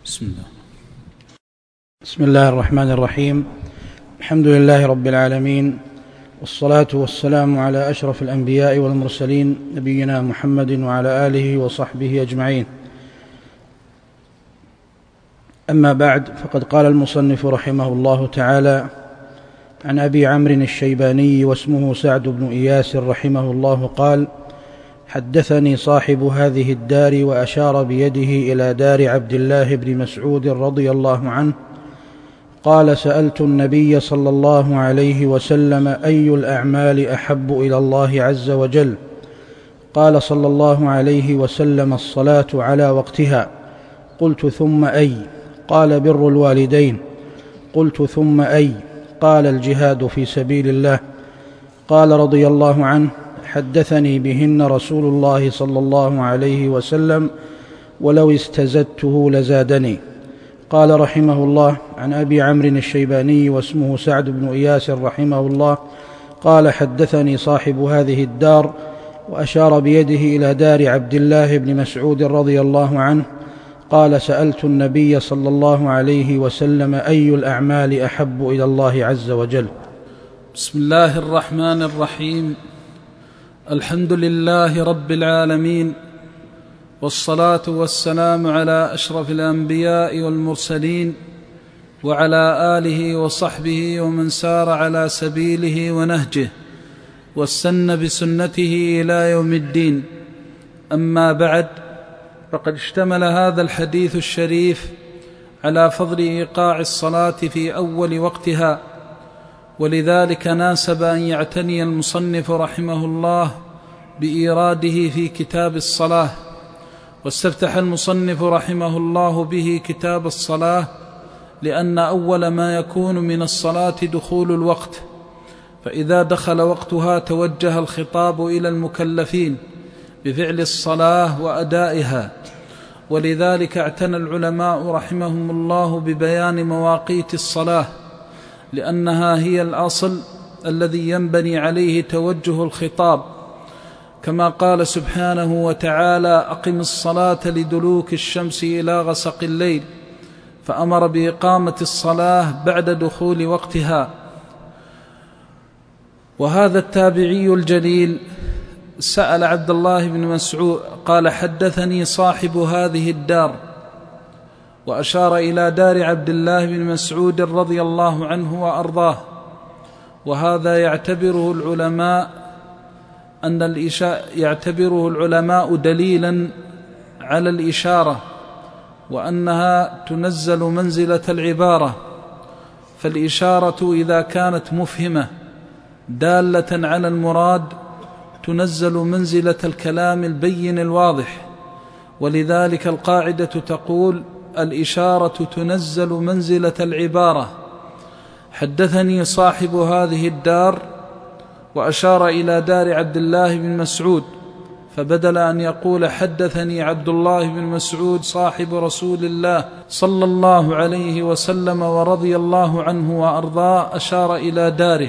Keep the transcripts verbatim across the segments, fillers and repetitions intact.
بسم الله. بسم الله الرحمن الرحيم. الحمد لله رب العالمين، والصلاة والسلام على أشرف الأنبياء والمرسلين، نبينا محمد وعلى آله وصحبه أجمعين. أما بعد، فقد قال المصنف رحمه الله تعالى: عن أبي عمرو الشيباني واسمه سعد بن إياس رحمه الله قال: حدثني صاحب هذه الدار، وأشار بيده إلى دار عبد الله بن مسعود رضي الله عنه، قال: سألت النبي صلى الله عليه وسلم: أي الأعمال أحب إلى الله عز وجل؟ قال صلى الله عليه وسلم: الصلاة على وقتها. قلت: ثم أي؟ قال: بر الوالدين. قلت: ثم أي؟ قال: الجهاد في سبيل الله. قال رضي الله عنه: حدثني بهن رسول الله صلى الله عليه وسلم، ولو استزدته لزادني. قال رحمه الله: عن أبي عمرو الشيباني واسمه سعد بن إياس رحمه الله قال: حدثني صاحب هذه الدار، وأشار بيده إلى دار عبد الله بن مسعود رضي الله عنه، قال: سألت النبي صلى الله عليه وسلم: أي الأعمال أحب إلى الله عز وجل؟ بسم الله الرحمن الرحيم. الحمد لله رب العالمين، والصلاة والسلام على أشرف الأنبياء والمرسلين، وعلى آله وصحبه ومن سار على سبيله ونهجه واستنى بسنته إلى يوم الدين. أما بعد، فقد اشتمل هذا الحديث الشريف على فضل إيقاع الصلاة في أول وقتها، ولذلك ناسب أن يعتني المصنف رحمه الله بإيراده في كتاب الصلاة. واستفتح المصنف رحمه الله به كتاب الصلاة لأن أول ما يكون من الصلاة دخول الوقت، فإذا دخل وقتها توجه الخطاب إلى المكلفين بفعل الصلاة وأدائها، ولذلك اعتنى العلماء رحمهم الله ببيان مواقيت الصلاة، لأنها هي الأصل الذي ينبني عليه توجه الخطاب، كما قال سبحانه وتعالى: أقم الصلاة لدلوك الشمس إلى غسق الليل، فأمر بإقامة الصلاة بعد دخول وقتها. وهذا التابعي الجليل سأل عبد الله بن مسعود قال: حدثني صاحب هذه الدار، وأشار إلى دار عبد الله بن مسعود رضي الله عنه وأرضاه. وهذا يعتبره العلماء أن الإشاء يعتبره العلماء دليلا على الإشارة، وأنها تنزل منزلة العبارة، فالإشارة إذا كانت مفهمة دالة على المراد تنزل منزلة الكلام البين الواضح، ولذلك القاعدة تقول: الإشارة تنزل منزلة العبارة. حدثني صاحب هذه الدار، وأشار إلى دار عبد الله بن مسعود، فبدل أن يقول حدثني عبد الله بن مسعود صاحب رسول الله صلى الله عليه وسلم ورضي الله عنه وأرضاه، أشار إلى داره.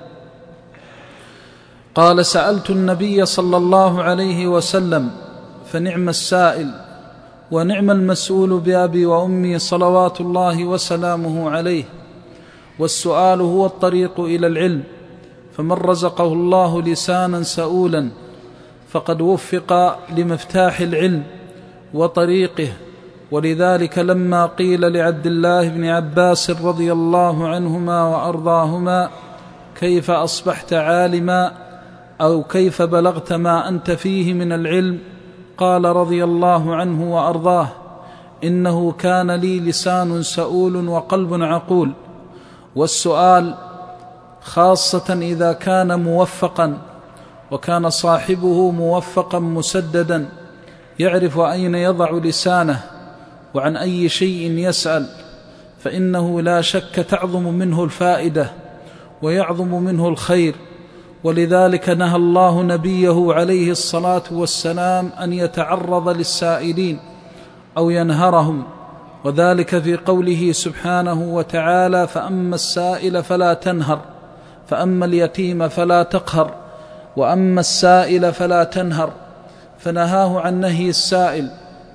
قال: سألت النبي صلى الله عليه وسلم، فنعم السائل ونعم المسؤول بأبي وأمي صلوات الله وسلامه عليه. والسؤال هو الطريق إلى العلم، فمن رزقه الله لسانا سؤولا فقد وفق لمفتاح العلم وطريقه. ولذلك لما قيل لعبد الله بن عباس رضي الله عنهما وأرضاهما: كيف أصبحت عالما، أو كيف بلغت ما أنت فيه من العلم؟ قال رضي الله عنه وأرضاه: إنه كان لي لسان سؤول وقلب عقول. والسؤال خاصة إذا كان موفقا، وكان صاحبه موفقا مسددا يعرف أين يضع لسانه وعن أي شيء يسأل، فإنه لا شك تعظم منه الفائدة ويعظم منه الخير. ولذلك نهى الله نبيه عليه الصلاة والسلام أن يتعرض للسائلين أو ينهرهم، وذلك في قوله سبحانه وتعالى: فأما السائل فلا تنهر، فأما اليتيم فلا تقهر، وأما السائل فلا تنهر. فنهاه عن نهي السائل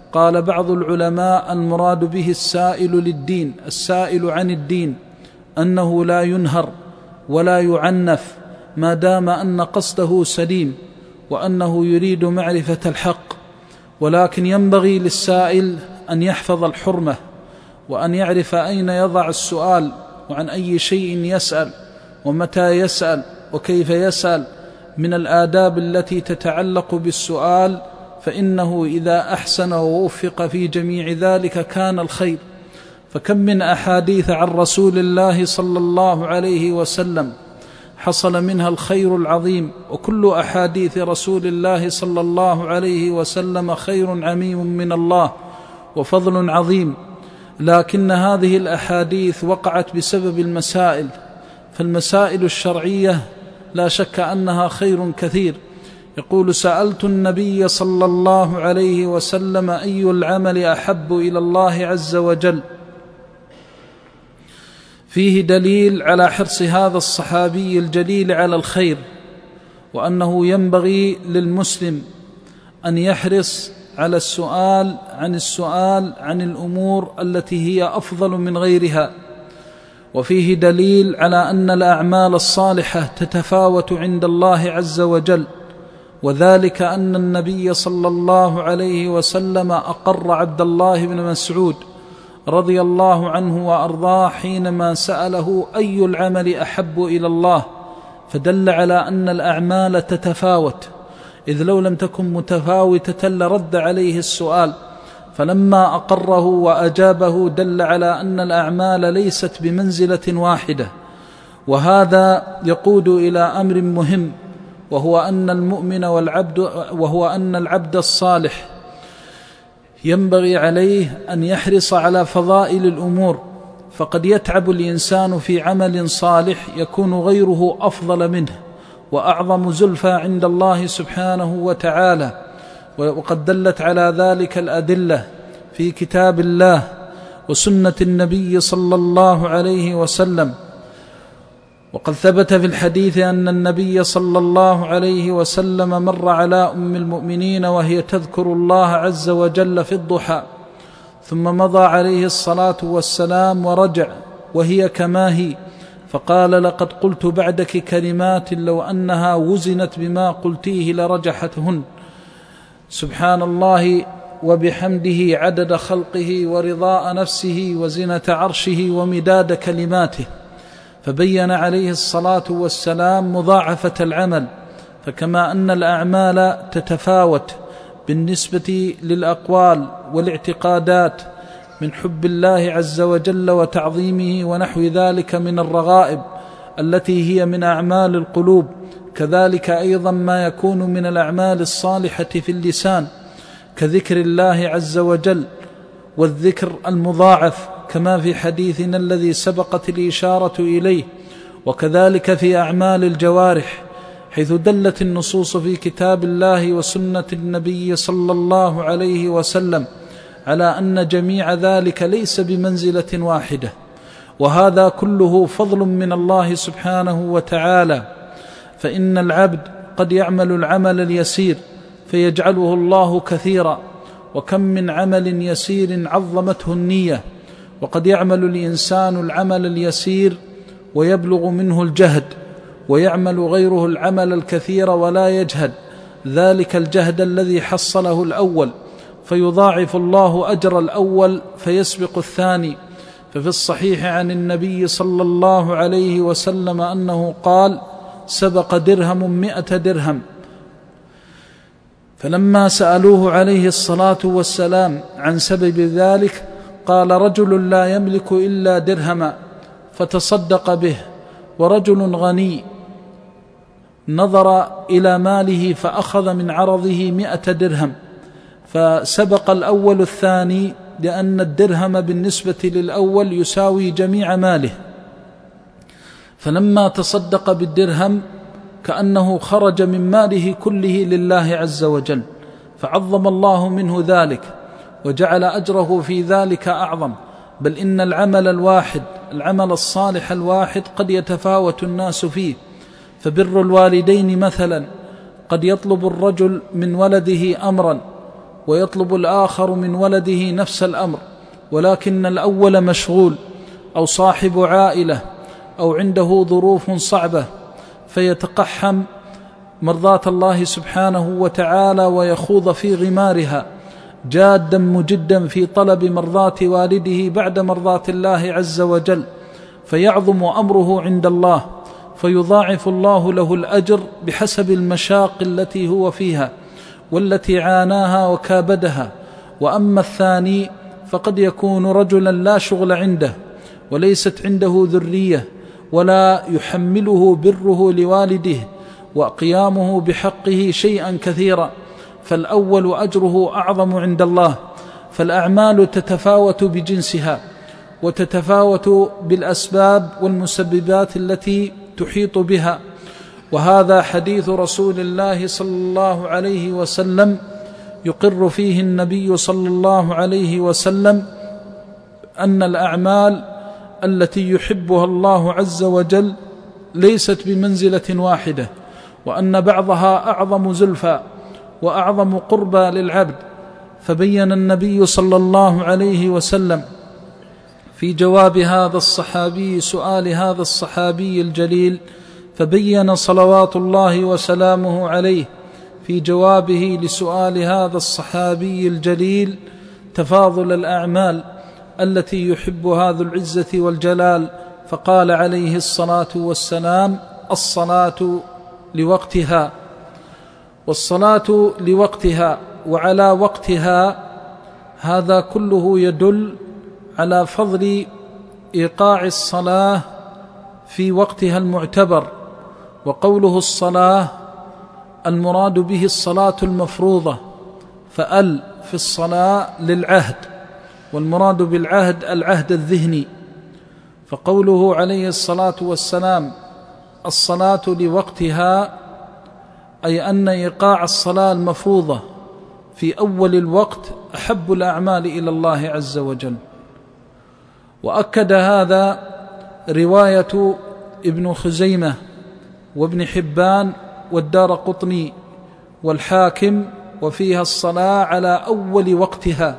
قال بعض العلماء المراد به السائل للدين، السائل عن الدين، أنه لا ينهر ولا يعنف ما دام أن قصده سليم وأنه يريد معرفة الحق، ولكن ينبغي للسائل أن يحفظ الحرمة وأن يعرف أين يضع السؤال وعن أي شيء يسأل ومتى يسأل وكيف يسأل من الآداب التي تتعلق بالسؤال، فإنه إذا أحسن ووفق في جميع ذلك كان الخير. فكم من أحاديث عن رسول الله صلى الله عليه وسلم حصل منها الخير العظيم، وكل أحاديث رسول الله صلى الله عليه وسلم خير عميم من الله وفضل عظيم، لكن هذه الأحاديث وقعت بسبب المسائل، فالمسائل الشرعية لا شك أنها خير كثير. يقول: سألت النبي صلى الله عليه وسلم أي العمل أحب إلى الله عز وجل، فيه دليل على حرص هذا الصحابي الجليل على الخير، وأنه ينبغي للمسلم أن يحرص على السؤال عن السؤال عن الأمور التي هي أفضل من غيرها. وفيه دليل على أن الأعمال الصالحة تتفاوت عند الله عز وجل، وذلك أن النبي صلى الله عليه وسلم أقر عبد الله بن مسعود رضي الله عنه وأرضاه حينما سأله أي العمل أحب إلى الله، فدل على أن الأعمال تتفاوت، إذ لو لم تكن متفاوتة لرد عليه السؤال، فلما أقره وأجابه دل على أن الأعمال ليست بمنزلة واحدة. وهذا يقود إلى أمر مهم، وهو أن المؤمن والعبد وهو أن العبد الصالح ينبغي عليه أن يحرص على فضائل الأمور، فقد يتعب الإنسان في عمل صالح يكون غيره أفضل منه وأعظم زلفى عند الله سبحانه وتعالى، وقد دلت على ذلك الأدلة في كتاب الله وسنة النبي صلى الله عليه وسلم. وقد ثبت في الحديث أن النبي صلى الله عليه وسلم مر على أم المؤمنين وهي تذكر الله عز وجل في الضحى، ثم مضى عليه الصلاة والسلام ورجع وهي كما هي، فقال: لقد قلت بعدك كلمات لو أنها وزنت بما قلتيه لرجحتهن، سبحان الله وبحمده عدد خلقه ورضاء نفسه وزنة عرشه ومداد كلماته. فبين عليه الصلاة والسلام مضاعفة العمل، فكما أن الأعمال تتفاوت بالنسبة للأقوال والاعتقادات من حب الله عز وجل وتعظيمه ونحو ذلك من الرغائب التي هي من أعمال القلوب، كذلك أيضا ما يكون من الأعمال الصالحة في اللسان كذكر الله عز وجل والذكر المضاعف، كما في حديثنا الذي سبقت الإشارة إليه، وكذلك في أعمال الجوارح، حيث دلت النصوص في كتاب الله وسنة النبي صلى الله عليه وسلم على أن جميع ذلك ليس بمنزلة واحدة، وهذا كله فضل من الله سبحانه وتعالى. فإن العبد قد يعمل العمل اليسير فيجعله الله كثيرا، وكم من عمل يسير عظمته النية، وقد يعمل الإنسان العمل اليسير ويبلغ منه الجهد، ويعمل غيره العمل الكثير ولا يجهد ذلك الجهد الذي حصله الأول، فيضاعف الله أجر الأول فيسبق الثاني. ففي الصحيح عن النبي صلى الله عليه وسلم أنه قال: سبق درهم مئة درهم. فلما سألوه عليه الصلاة والسلام عن سبب ذلك قال: رجل لا يملك إلا درهما فتصدق به، ورجل غني نظر إلى ماله فأخذ من عرضه مئة درهم، فسبق الأول الثاني لأن الدرهم بالنسبة للأول يساوي جميع ماله، فلما تصدق بالدرهم كأنه خرج من ماله كله لله عز وجل، فعظم الله منه ذلك وجعل أجره في ذلك أعظم. بل إن العمل الواحد العمل الصالح الواحد قد يتفاوت الناس فيه، فبر الوالدين مثلا قد يطلب الرجل من ولده أمرا ويطلب الآخر من ولده نفس الأمر، ولكن الأول مشغول أو صاحب عائلة أو عنده ظروف صعبة فيتقحم مرضاة الله سبحانه وتعالى ويخوض في غمارها جادا مجدا في طلب مرضاة والده بعد مرضاة الله عز وجل، فيعظم أمره عند الله فيضاعف الله له الأجر بحسب المشاق التي هو فيها والتي عاناها وكابدها. وأما الثاني فقد يكون رجلا لا شغل عنده وليست عنده ذرية ولا يحمله بره لوالده وقيامه بحقه شيئا كثيرا، فالأول أجره أعظم عند الله. فالأعمال تتفاوت بجنسها وتتفاوت بالأسباب والمسببات التي تحيط بها، وهذا حديث رسول الله صلى الله عليه وسلم يقر فيه النبي صلى الله عليه وسلم أن الأعمال التي يحبها الله عز وجل ليست بمنزلة واحدة، وأن بعضها أعظم زلفى وأعظم قربى للعبد. فبين النبي صلى الله عليه وسلم في جواب هذا الصحابي سؤال هذا الصحابي الجليل، فبين صلوات الله وسلامه عليه في جوابه لسؤال هذا الصحابي الجليل تفاضل الأعمال التي يحبها ذو العزة والجلال، فقال عليه الصلاة والسلام: الصلاة لوقتها، والصلاة لوقتها وعلى وقتها. هذا كله يدل على فضل إيقاع الصلاة في وقتها المعتبر. وقوله الصلاة المراد به الصلاة المفروضة، فأل في الصلاة للعهد، والمراد بالعهد العهد الذهني. فقوله عليه الصلاة والسلام الصلاة لوقتها أي أن إيقاع الصلاة المفروضة في أول الوقت أحب الأعمال إلى الله عز وجل. وأكد هذا رواية ابن خزيمة وابن حبان والدارقطني والحاكم، وفيها الصلاة على أول وقتها.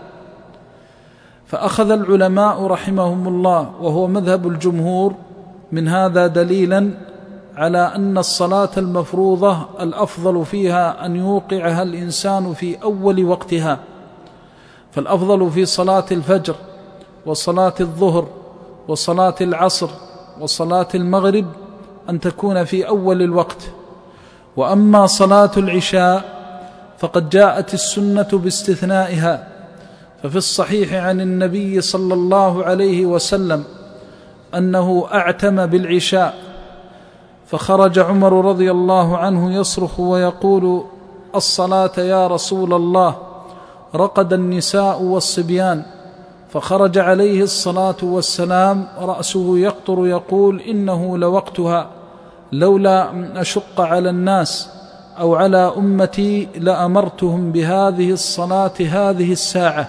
فأخذ العلماء رحمهم الله وهو مذهب الجمهور من هذا دليلا على أن الصلاة المفروضة الأفضل فيها أن يوقعها الإنسان في أول وقتها، فالأفضل في صلاة الفجر وصلاة الظهر وصلاة العصر وصلاة المغرب أن تكون في أول الوقت. وأما صلاة العشاء فقد جاءت السنة باستثنائها، ففي الصحيح عن النبي صلى الله عليه وسلم أنه أعتم بالعشاء، فخرج عمر رضي الله عنه يصرخ ويقول: الصلاة يا رسول الله، رقد النساء والصبيان. فخرج عليه الصلاة والسلام رأسه يقطر يقول: إنه لوقتها، لولا أن أشق على الناس أو على أمتي لأمرتهم بهذه الصلاة هذه الساعة.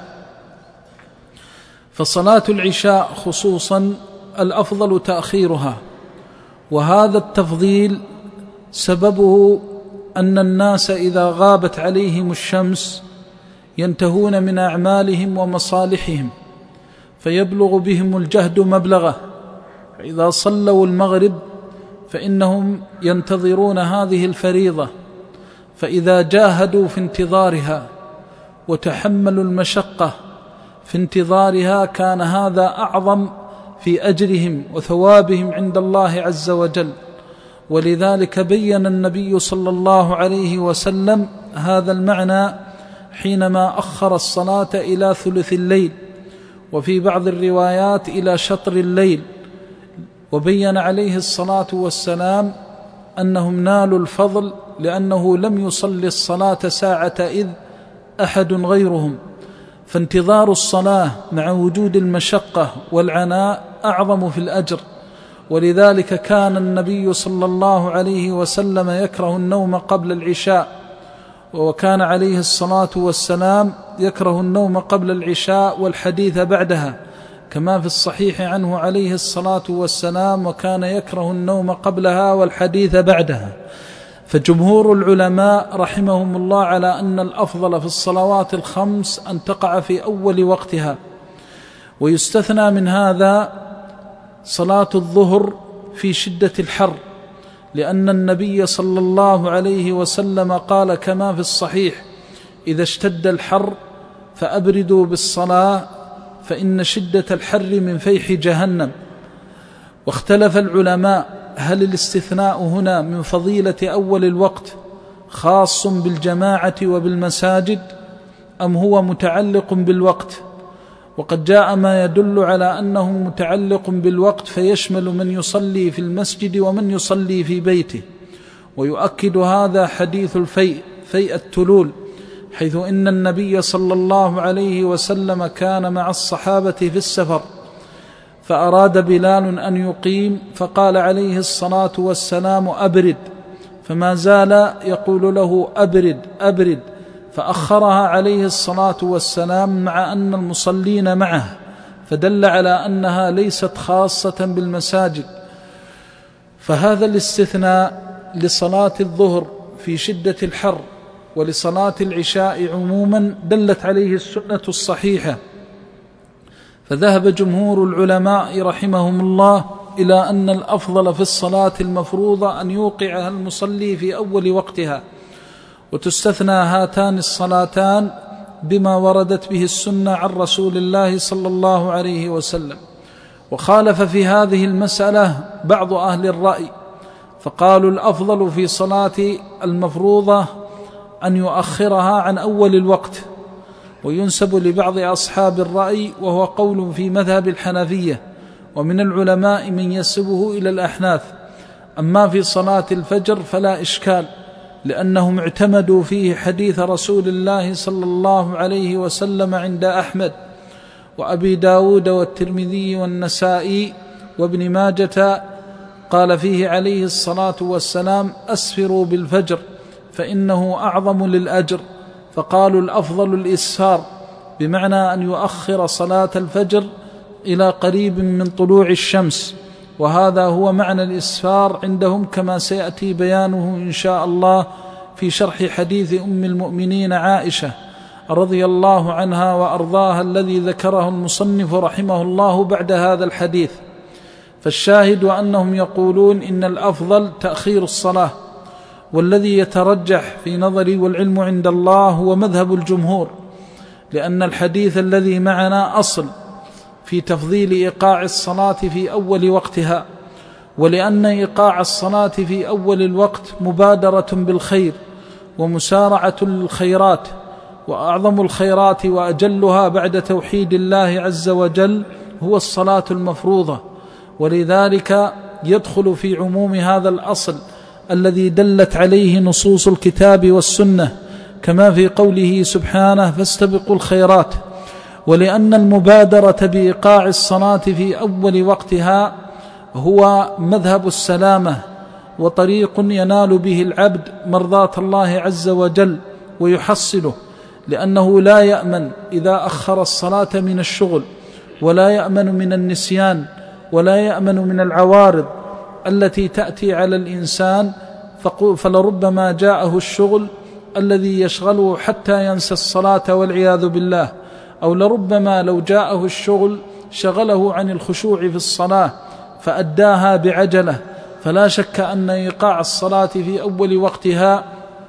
فصلاة العشاء خصوصا الأفضل تأخيرها، وهذا التفضيل سببه أن الناس إذا غابت عليهم الشمس ينتهون من أعمالهم ومصالحهم فيبلغ بهم الجهد مبلغه، فإذا صلوا المغرب فإنهم ينتظرون هذه الفريضة، فإذا جاهدوا في انتظارها وتحملوا المشقة في انتظارها كان هذا أعظم في أجرهم وثوابهم عند الله عز وجل. ولذلك بين النبي صلى الله عليه وسلم هذا المعنى حينما أخر الصلاة إلى ثلث الليل، وفي بعض الروايات إلى شطر الليل، وبين عليه الصلاة والسلام أنهم نالوا الفضل لأنه لم يصلي الصلاة ساعة إذ أحد غيرهم، فانتظار الصلاة مع وجود المشقة والعناء أعظم في الأجر. ولذلك كان النبي صلى الله عليه وسلم يكره النوم قبل العشاء، وكان عليه الصلاة والسلام يكره النوم قبل العشاء والحديث بعدها، كما في الصحيح عنه عليه الصلاة والسلام: وكان يكره النوم قبلها والحديث بعدها. فجمهور العلماء رحمهم الله على أن الأفضل في الصلوات الخمس أن تقع في أول وقتها، ويستثنى من هذا صلاة الظهر في شدة الحر، لأن النبي صلى الله عليه وسلم قال كما في الصحيح: إذا اشتد الحر فأبردوا بالصلاة فإن شدة الحر من فيح جهنم. واختلف العلماء هل الاستثناء هنا من فضيلة أول الوقت خاص بالجماعة وبالمساجد أم هو متعلق بالوقت؟ وقد جاء ما يدل على أنه متعلق بالوقت فيشمل من يصلي في المسجد ومن يصلي في بيته. ويؤكد هذا حديث الفيء فيء التلول، حيث إن النبي صلى الله عليه وسلم كان مع الصحابة في السفر، فأراد بلال أن يقيم فقال عليه الصلاة والسلام: أبرد، فما زال يقول له: أبرد أبرد، فأخرها عليه الصلاة والسلام مع أن المصلين معه، فدل على أنها ليست خاصة بالمساجد. فهذا الاستثناء لصلاة الظهر في شدة الحر ولصلاة العشاء عموما دلت عليه السنة الصحيحة. فذهب جمهور العلماء رحمهم الله إلى أن الأفضل في الصلاة المفروضة أن يوقعها المصلي في أول وقتها، وتستثنى هاتان الصلاتان بما وردت به السنة عن رسول الله صلى الله عليه وسلم. وخالف في هذه المسألة بعض أهل الرأي، فقالوا الأفضل في صلاة المفروضة أن يؤخرها عن أول الوقت، وينسب لبعض أصحاب الرأي وهو قول في مذهب الحنفية، ومن العلماء من ينسبه إلى الأحناف. أما في صلاة الفجر فلا إشكال، لأنهم اعتمدوا فيه حديث رسول الله صلى الله عليه وسلم عند أحمد وأبي داود والترمذي والنسائي وابن ماجة، قال فيه عليه الصلاة والسلام: أسفروا بالفجر فإنه أعظم للأجر. فقالوا الأفضل الإسفار، بمعنى أن يؤخر صلاة الفجر إلى قريب من طلوع الشمس، وهذا هو معنى الإسفار عندهم كما سيأتي بيانه إن شاء الله في شرح حديث أم المؤمنين عائشة رضي الله عنها وأرضاها الذي ذكره المصنف رحمه الله بعد هذا الحديث. فالشاهد أنهم يقولون إن الأفضل تأخير الصلاة، والذي يترجح في نظري والعلم عند الله هو مذهب الجمهور، لأن الحديث الذي معنا أصل في تفضيل إيقاع الصلاة في أول وقتها، ولأن إيقاع الصلاة في أول الوقت مبادرة بالخير ومسارعة للخيرات، وأعظم الخيرات وأجلها بعد توحيد الله عز وجل هو الصلاة المفروضة، ولذلك يدخل في عموم هذا الأصل الذي دلت عليه نصوص الكتاب والسنة، كما في قوله سبحانه: فاستبقوا الخيرات. ولأن المبادرة بإيقاع الصلاة في أول وقتها هو مذهب السلامة وطريق ينال به العبد مرضاة الله عز وجل ويحصله، لأنه لا يأمن إذا أخر الصلاة من الشغل، ولا يأمن من النسيان، ولا يأمن من العوارض التي تأتي على الإنسان، فلربما جاءه الشغل الذي يشغله حتى ينسى الصلاة والعياذ بالله، أو لربما لو جاءه الشغل شغله عن الخشوع في الصلاة فأداها بعجلة. فلا شك أن إيقاع الصلاة في أول وقتها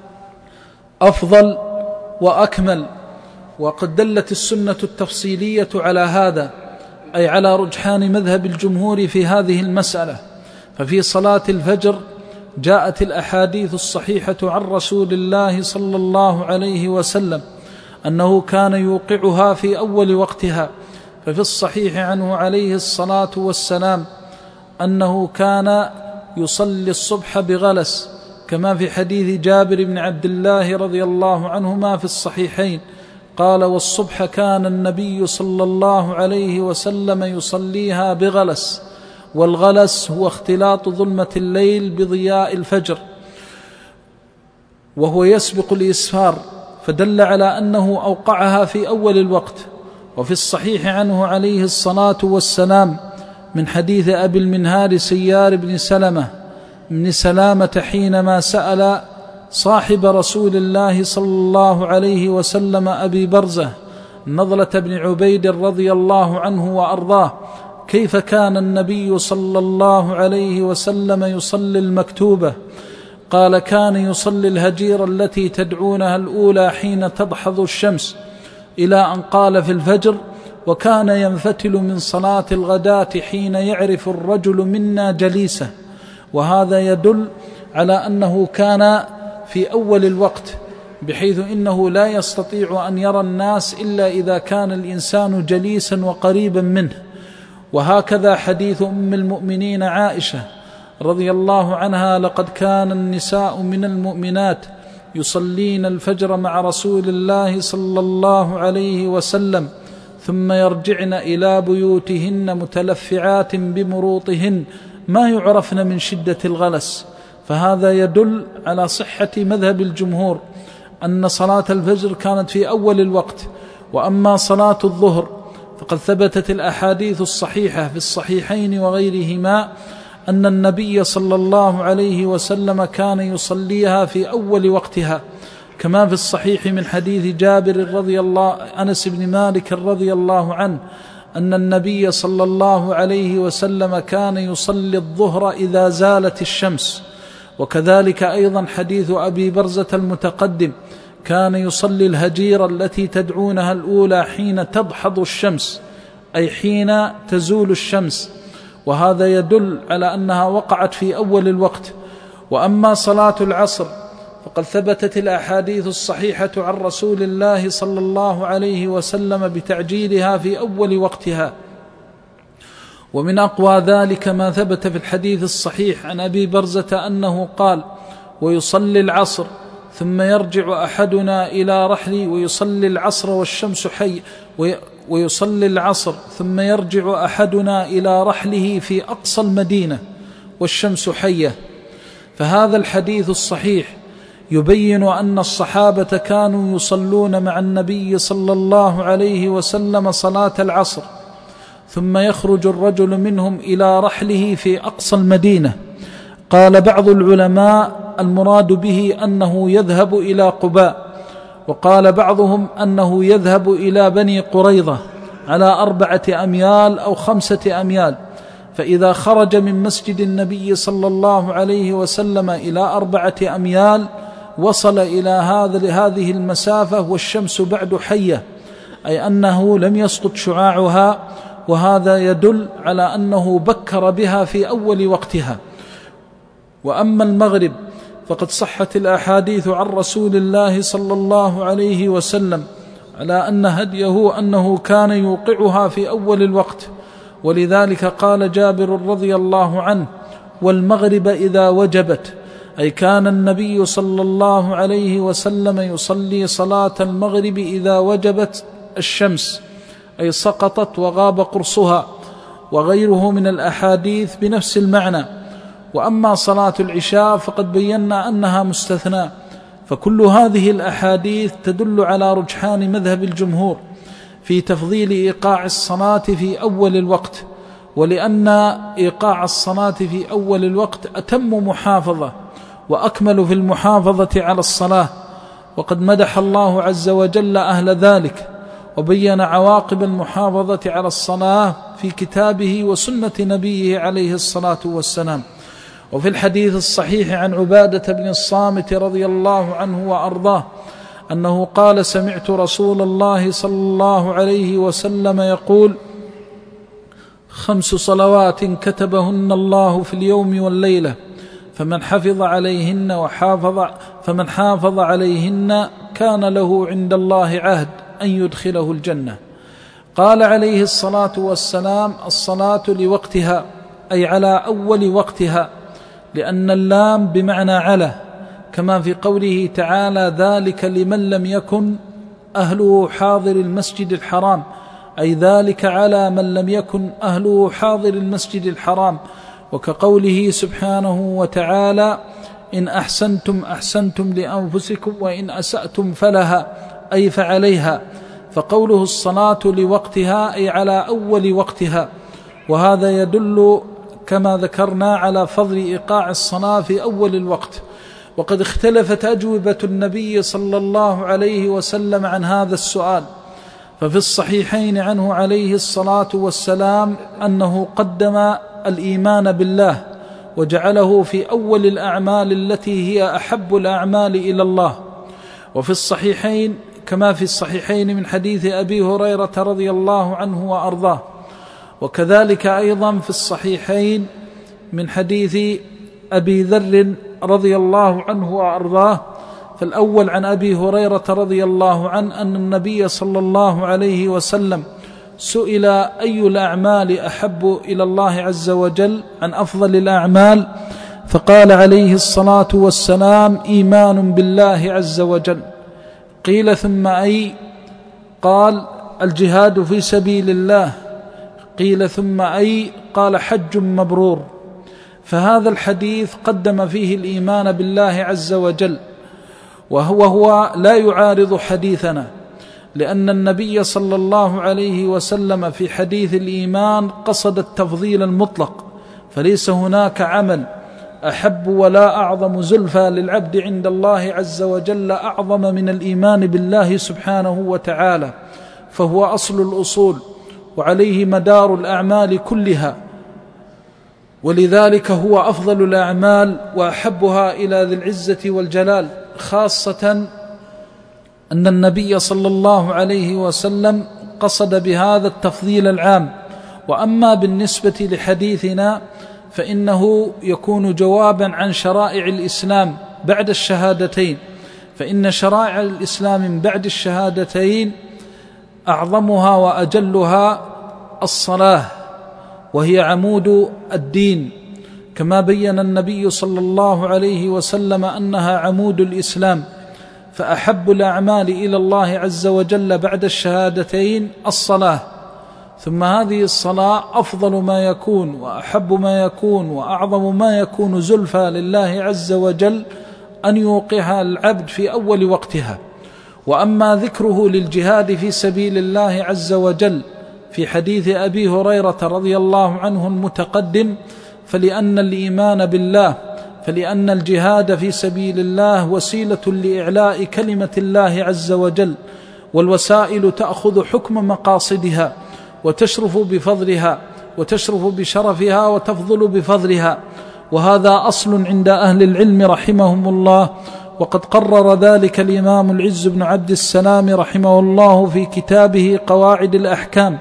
أفضل وأكمل، وقد دلت السنة التفصيلية على هذا، أي على رجحان مذهب الجمهور في هذه المسألة. ففي صلاة الفجر جاءت الأحاديث الصحيحة عن رسول الله صلى الله عليه وسلم أنه كان يوقعها في أول وقتها. ففي الصحيح عنه عليه الصلاة والسلام أنه كان يصلي الصبح بغلس، كما في حديث جابر بن عبد الله رضي الله عنهما في الصحيحين، قال: والصبح كان النبي صلى الله عليه وسلم يصليها بغلس. والغلس هو اختلاط ظلمة الليل بضياء الفجر، وهو يسبق الإسفار، فدل على أنه أوقعها في أول الوقت. وفي الصحيح عنه عليه الصلاة والسلام من حديث أبي المنهار سيار بن سلمة بن سلامة حينما سأل صاحب رسول الله صلى الله عليه وسلم أبي برزة نضلة بن عبيد رضي الله عنه وأرضاه كيف كان النبي صلى الله عليه وسلم يصلي المكتوبة. قال: كان يصلي الهجير التي تدعونها الأولى حين تدحض الشمس، إلى أن قال في الفجر: وكان ينفتل من صلاة الغداة حين يعرف الرجل منا جليسه. وهذا يدل على أنه كان في أول الوقت، بحيث إنه لا يستطيع أن يرى الناس إلا إذا كان الإنسان جليسا وقريبا منه. وهكذا حديث أم المؤمنين عائشة رضي الله عنها: لقد كان النساء من المؤمنات يصلين الفجر مع رسول الله صلى الله عليه وسلم ثم يرجعن إلى بيوتهن متلفعات بمروطهن ما يعرفن من شدة الغلس. فهذا يدل على صحة مذهب الجمهور أن صلاة الفجر كانت في أول الوقت. وأما صلاة الظهر فقد ثبتت الأحاديث الصحيحة في الصحيحين وغيرهما أن النبي صلى الله عليه وسلم كان يصليها في أول وقتها، كما في الصحيح من حديث جابر رضي الله أنس بن مالك رضي الله عنه أن النبي صلى الله عليه وسلم كان يصلي الظهر إذا زالت الشمس. وكذلك أيضا حديث أبي برزة المتقدم: كان يصلي الهجير التي تدعونها الأولى حين تدحض الشمس، أي حين تزول الشمس. وهذا يدل على أنها وقعت في أول الوقت. وأما صلاة العصر فقد ثبتت الأحاديث الصحيحة عن رسول الله صلى الله عليه وسلم بتعجيلها في أول وقتها. ومن أقوى ذلك ما ثبت في الحديث الصحيح عن أبي برزة أنه قال: ويصلي العصر ثم يرجع أحدنا إلى رحلي ويصلي العصر والشمس حي ويصلي العصر ثم يرجع أحدنا إلى رحله في أقصى المدينة والشمس حية. فهذا الحديث الصحيح يبين أن الصحابة كانوا يصلون مع النبي صلى الله عليه وسلم صلاة العصر، ثم يخرج الرجل منهم إلى رحله في أقصى المدينة. قال بعض العلماء: المراد به أنه يذهب إلى قباء، وقال بعضهم أنه يذهب إلى بني قريظة على أربعة أميال أو خمسة أميال. فإذا خرج من مسجد النبي صلى الله عليه وسلم إلى أربعة أميال وصل إلى هذه المسافة والشمس بعد حية، أي أنه لم يسقط شعاعها. وهذا يدل على أنه بكر بها في أول وقتها. وأما المغرب فقد صحت الأحاديث عن رسول الله صلى الله عليه وسلم على أن هديه أنه كان يوقعها في أول الوقت. ولذلك قال جابر رضي الله عنه: والمغرب إذا وجبت، أي كان النبي صلى الله عليه وسلم يصلي صلاة المغرب إذا وجبت الشمس، أي سقطت وغاب قرصها، وغيره من الأحاديث بنفس المعنى. وأما صلاة العشاء فقد بينا أنها مستثنى. فكل هذه الأحاديث تدل على رجحان مذهب الجمهور في تفضيل إيقاع الصلاة في أول الوقت، ولأن إيقاع الصلاة في أول الوقت أتم محافظة وأكمل في المحافظة على الصلاة. وقد مدح الله عز وجل أهل ذلك وبين عواقب المحافظة على الصلاة في كتابه وسنة نبيه عليه الصلاة والسلام. وفي الحديث الصحيح عن عبادة بن الصامت رضي الله عنه وأرضاه أنه قال: سمعت رسول الله صلى الله عليه وسلم يقول: خمس صلوات كتبهن الله في اليوم والليلة، فمن حفظ عليهن وحافظ فمن حافظ عليهن كان له عند الله عهد أن يدخله الجنة. قال عليه الصلاة والسلام: الصلاة لوقتها، أي على أول وقتها، لأن اللام بمعنى على، كما في قوله تعالى: ذلك لمن لم يكن أهله حاضر المسجد الحرام، أي ذلك على من لم يكن أهله حاضر المسجد الحرام. وكقوله سبحانه وتعالى: إن أحسنتم أحسنتم لأنفسكم وإن أسأتم فلها، أي فعليها. فقوله الصلاة لوقتها أي على أول وقتها. وهذا يدل كما ذكرنا على فضل إيقاع الصلاة في أول الوقت. وقد اختلفت أجوبة النبي صلى الله عليه وسلم عن هذا السؤال، ففي الصحيحين عنه عليه الصلاة والسلام أنه قدم الإيمان بالله وجعله في أول الأعمال التي هي أحب الأعمال إلى الله. وفي الصحيحين كما في الصحيحين من حديث أبي هريرة رضي الله عنه وأرضاه، وكذلك أيضا في الصحيحين من حديث أبي ذر رضي الله عنه وأرضاه. فالأول عن أبي هريرة رضي الله عنه أن النبي صلى الله عليه وسلم سئل أي الأعمال أحب إلى الله عز وجل عن أفضل الأعمال، فقال عليه الصلاة والسلام: إيمان بالله عز وجل. قيل: ثم أي؟ قال: الجهاد في سبيل الله. قيل: ثم أي؟ قال: حج مبرور. فهذا الحديث قدم فيه الإيمان بالله عز وجل، وهو هو لا يعارض حديثنا، لأن النبي صلى الله عليه وسلم في حديث الإيمان قصد التفضيل المطلق، فليس هناك عمل أحب ولا أعظم زلفى للعبد عند الله عز وجل أعظم من الإيمان بالله سبحانه وتعالى، فهو أصل الأصول وعليه مدار الأعمال كلها، ولذلك هو أفضل الأعمال وأحبها إلى ذي العزة والجلال، خاصة أن النبي صلى الله عليه وسلم قصد بهذا التفضيل العام. وأما بالنسبة لحديثنا فإنه يكون جوابا عن شرائع الإسلام بعد الشهادتين، فإن شرائع الإسلام من بعد الشهادتين أعظمها وأجلها الصلاة، وهي عمود الدين، كما بين النبي صلى الله عليه وسلم أنها عمود الإسلام. فأحب الأعمال إلى الله عز وجل بعد الشهادتين الصلاة، ثم هذه الصلاة أفضل ما يكون وأحب ما يكون وأعظم ما يكون زلفى لله عز وجل أن يوقعها العبد في أول وقتها. وأما ذكره للجهاد في سبيل الله عز وجل في حديث أبي هريرة رضي الله عنه المتقدم، فلأن الإيمان بالله فلأن الجهاد في سبيل الله وسيلة لإعلاء كلمة الله عز وجل، والوسائل تأخذ حكم مقاصدها وتشرف بفضلها وتشرف بشرفها وتفضل بفضلها، وهذا أصل عند أهل العلم رحمهم الله. وقد قرر ذلك الإمام العز بن عبد السلام رحمه الله في كتابه قواعد الأحكام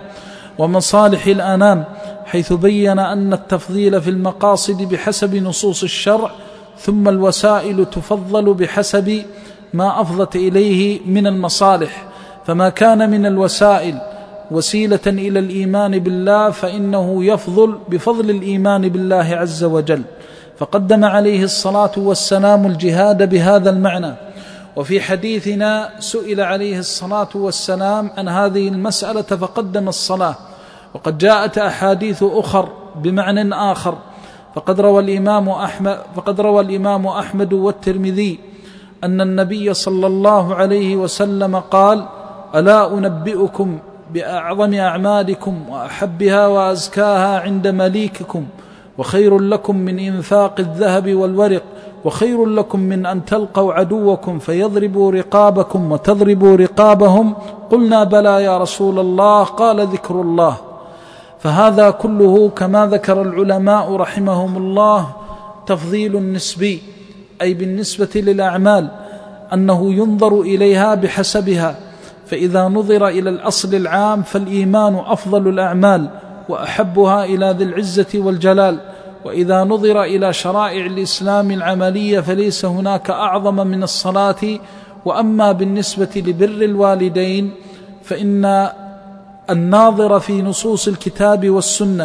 ومصالح الأنام، حيث بين أن التفضيل في المقاصد بحسب نصوص الشرع، ثم الوسائل تفضل بحسب ما أفضت إليه من المصالح. فما كان من الوسائل وسيلة إلى الإيمان بالله فإنه يفضل بفضل الإيمان بالله عز وجل، فقدم عليه الصلاة والسلام الجهاد بهذا المعنى. وفي حديثنا سئل عليه الصلاة والسلام عن هذه المسألة فقدم الصلاة، وقد جاءت أحاديث أخر بمعنى آخر. فقد روى الإمام أحمد, فقد روى الإمام أحمد والترمذي أن النبي صلى الله عليه وسلم قال: ألا أنبئكم بأعظم أعمالكم وأحبها وأزكاها عند مليككم، وخير لكم من إنفاق الذهب والورق، وخير لكم من أن تلقوا عدوكم فيضربوا رقابكم وتضربوا رقابهم؟ قلنا: بلى يا رسول الله. قال: ذكر الله. فهذا كله كما ذكر العلماء رحمهم الله تفضيل نسبي، أي بالنسبة للأعمال أنه ينظر إليها بحسبها، فإذا نظر إلى الأصل العام فالإيمان أفضل الأعمال وأحبها إلى ذي العزة والجلال، وإذا نظر إلى شرائع الإسلام العملية فليس هناك أعظم من الصلاة. وأما بالنسبة لبر الوالدين فإن الناظر في نصوص الكتاب والسنة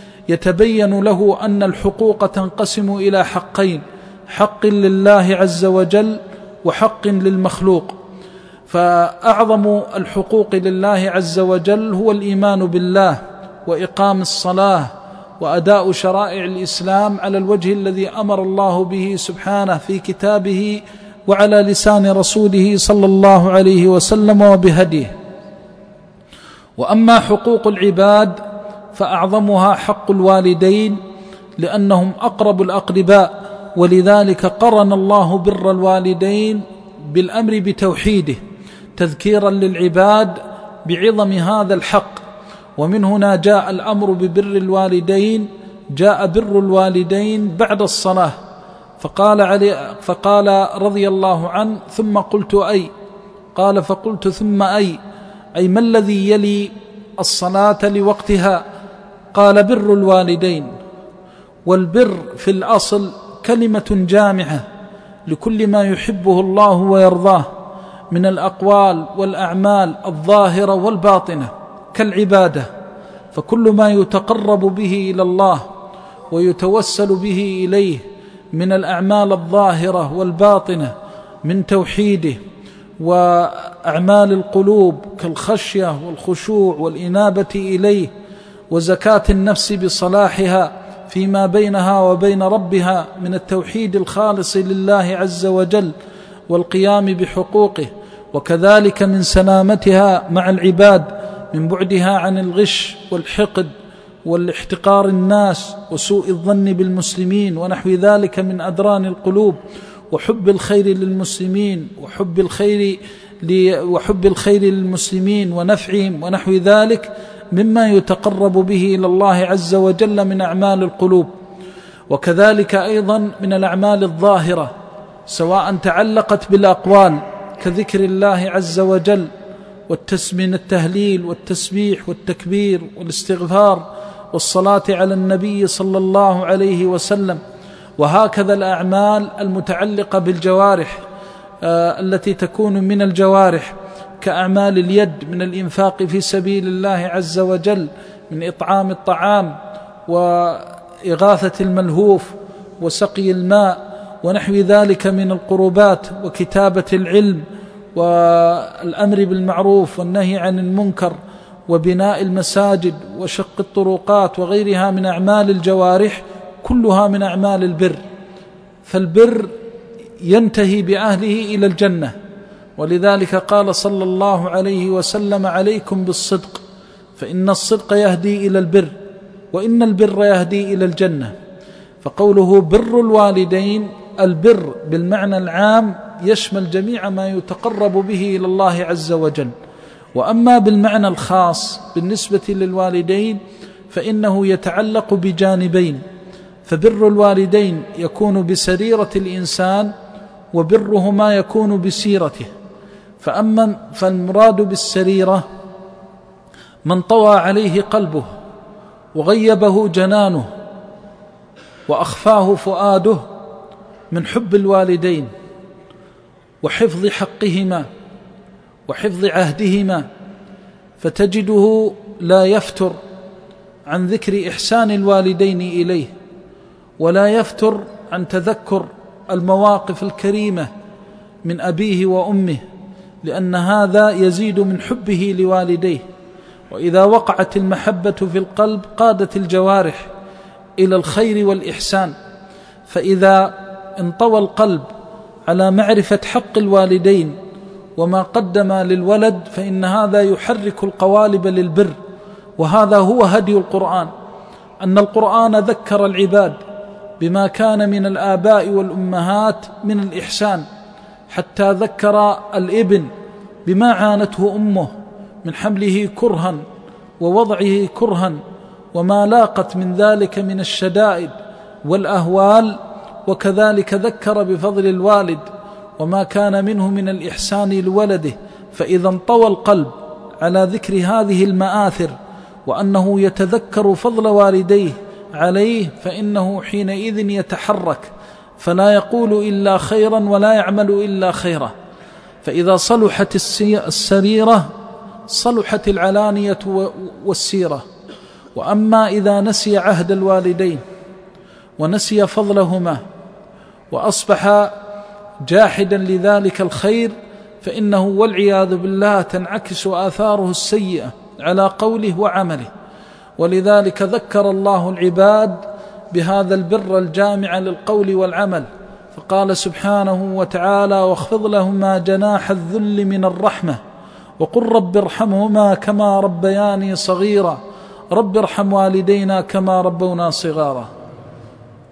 يتبين له أن الحقوق تنقسم إلى حقين: حق لله عز وجل وحق للمخلوق. فأعظم الحقوق لله عز وجل هو الإيمان بالله وإقام الصلاة وأداء شرائع الإسلام على الوجه الذي أمر الله به سبحانه في كتابه وعلى لسان رسوله صلى الله عليه وسلم وبهديه. وأما حقوق العباد فأعظمها حق الوالدين، لأنهم أقرب الأقرباء ولذلك قرن الله بر الوالدين بالأمر بتوحيده تذكيرا للعباد بعظم هذا الحق. ومن هنا جاء الأمر ببر الوالدين، جاء بر الوالدين بعد الصلاة، فقال, علي فقال رضي الله عنه: ثم قلت أي؟ قال: فقلت ثم أي؟ أي ما الذي يلي الصلاة لوقتها؟ قال: بر الوالدين. والبر في الأصل كلمة جامعة لكل ما يحبه الله ويرضاه من الأقوال والأعمال الظاهرة والباطنة كالعبادة، فكل ما يتقرب به إلى الله ويتوسل به إليه من الأعمال الظاهرة والباطنة من توحيده وأعمال القلوب كالخشية والخشوع والإنابة إليه وزكاة النفس بصلاحها فيما بينها وبين ربها من التوحيد الخالص لله عز وجل والقيام بحقوقه، وكذلك من سلامتها مع العباد من بعدها عن الغش والحقد والاحتقار الناس وسوء الظن بالمسلمين ونحو ذلك من أدران القلوب، وحب الخير للمسلمين وحب الخير وحب الخير للمسلمين ونفعهم ونحو ذلك مما يتقرب به إلى الله عز وجل من أعمال القلوب. وكذلك أيضا من الأعمال الظاهرة سواء تعلقت بالأقوال كذكر الله عز وجل والتسمين التهليل والتسبيح والتكبير والاستغفار والصلاة على النبي صلى الله عليه وسلم، وهكذا الأعمال المتعلقة بالجوارح آه التي تكون من الجوارح كأعمال اليد من الإنفاق في سبيل الله عز وجل من إطعام الطعام وإغاثة الملهوف وسقي الماء ونحو ذلك من القربات وكتابة العلم والأمر بالمعروف والنهي عن المنكر وبناء المساجد وشق الطرقات وغيرها من أعمال الجوارح كلها من أعمال البر. فالبر ينتهي بأهله إلى الجنة، ولذلك قال صلى الله عليه وسلم: عليكم بالصدق فإن الصدق يهدي إلى البر وإن البر يهدي إلى الجنة. فقوله بر الوالدين البر بالمعنى العام يشمل جميع ما يتقرب به إلى الله عز وجل، وأما بالمعنى الخاص بالنسبة للوالدين فإنه يتعلق بجانبين، فبر الوالدين يكون بسريرة الإنسان وبرهما يكون بسيرته. فأما فالمراد بالسريرة من طوى عليه قلبه وغيبه جنانه وأخفاه فؤاده من حب الوالدين وحفظ حقهما وحفظ عهدهما، فتجده لا يفتر عن ذكر إحسان الوالدين إليه ولا يفتر عن تذكر المواقف الكريمة من أبيه وأمه، لأن هذا يزيد من حبه لوالديه. وإذا وقعت المحبة في القلب قادت الجوارح إلى الخير والإحسان، فإذا انطوى القلب على معرفة حق الوالدين وما قدم للولد فإن هذا يحرك القوالب للبر. وهذا هو هدي القرآن، أن القرآن ذكر العباد بما كان من الآباء والأمهات من الإحسان، حتى ذكر الابن بما عانته أمه من حمله كرها ووضعه كرها وما لاقت من ذلك من الشدائد والأهوال، وكذلك ذكر بفضل الوالد وما كان منه من الإحسان لولده. فإذا انطوى القلب على ذكر هذه المآثر وأنه يتذكر فضل والديه عليه فإنه حينئذ يتحرك فلا يقول إلا خيرا ولا يعمل إلا خيرا. فإذا صلحت السريرة صلحت العلانية والسيرة. وأما إذا نسي عهد الوالدين ونسي فضلهما وأصبح جاحدا لذلك الخير فإنه والعياذ بالله تنعكس آثاره السيئة على قوله وعمله. ولذلك ذكر الله العباد بهذا البر الجامع للقول والعمل، فقال سبحانه وتعالى: واخفض لهما جناح الذل من الرحمة وقل رب ارحمهما كما ربياني صغيرا رب ارحم والدينا كما ربونا صغارا.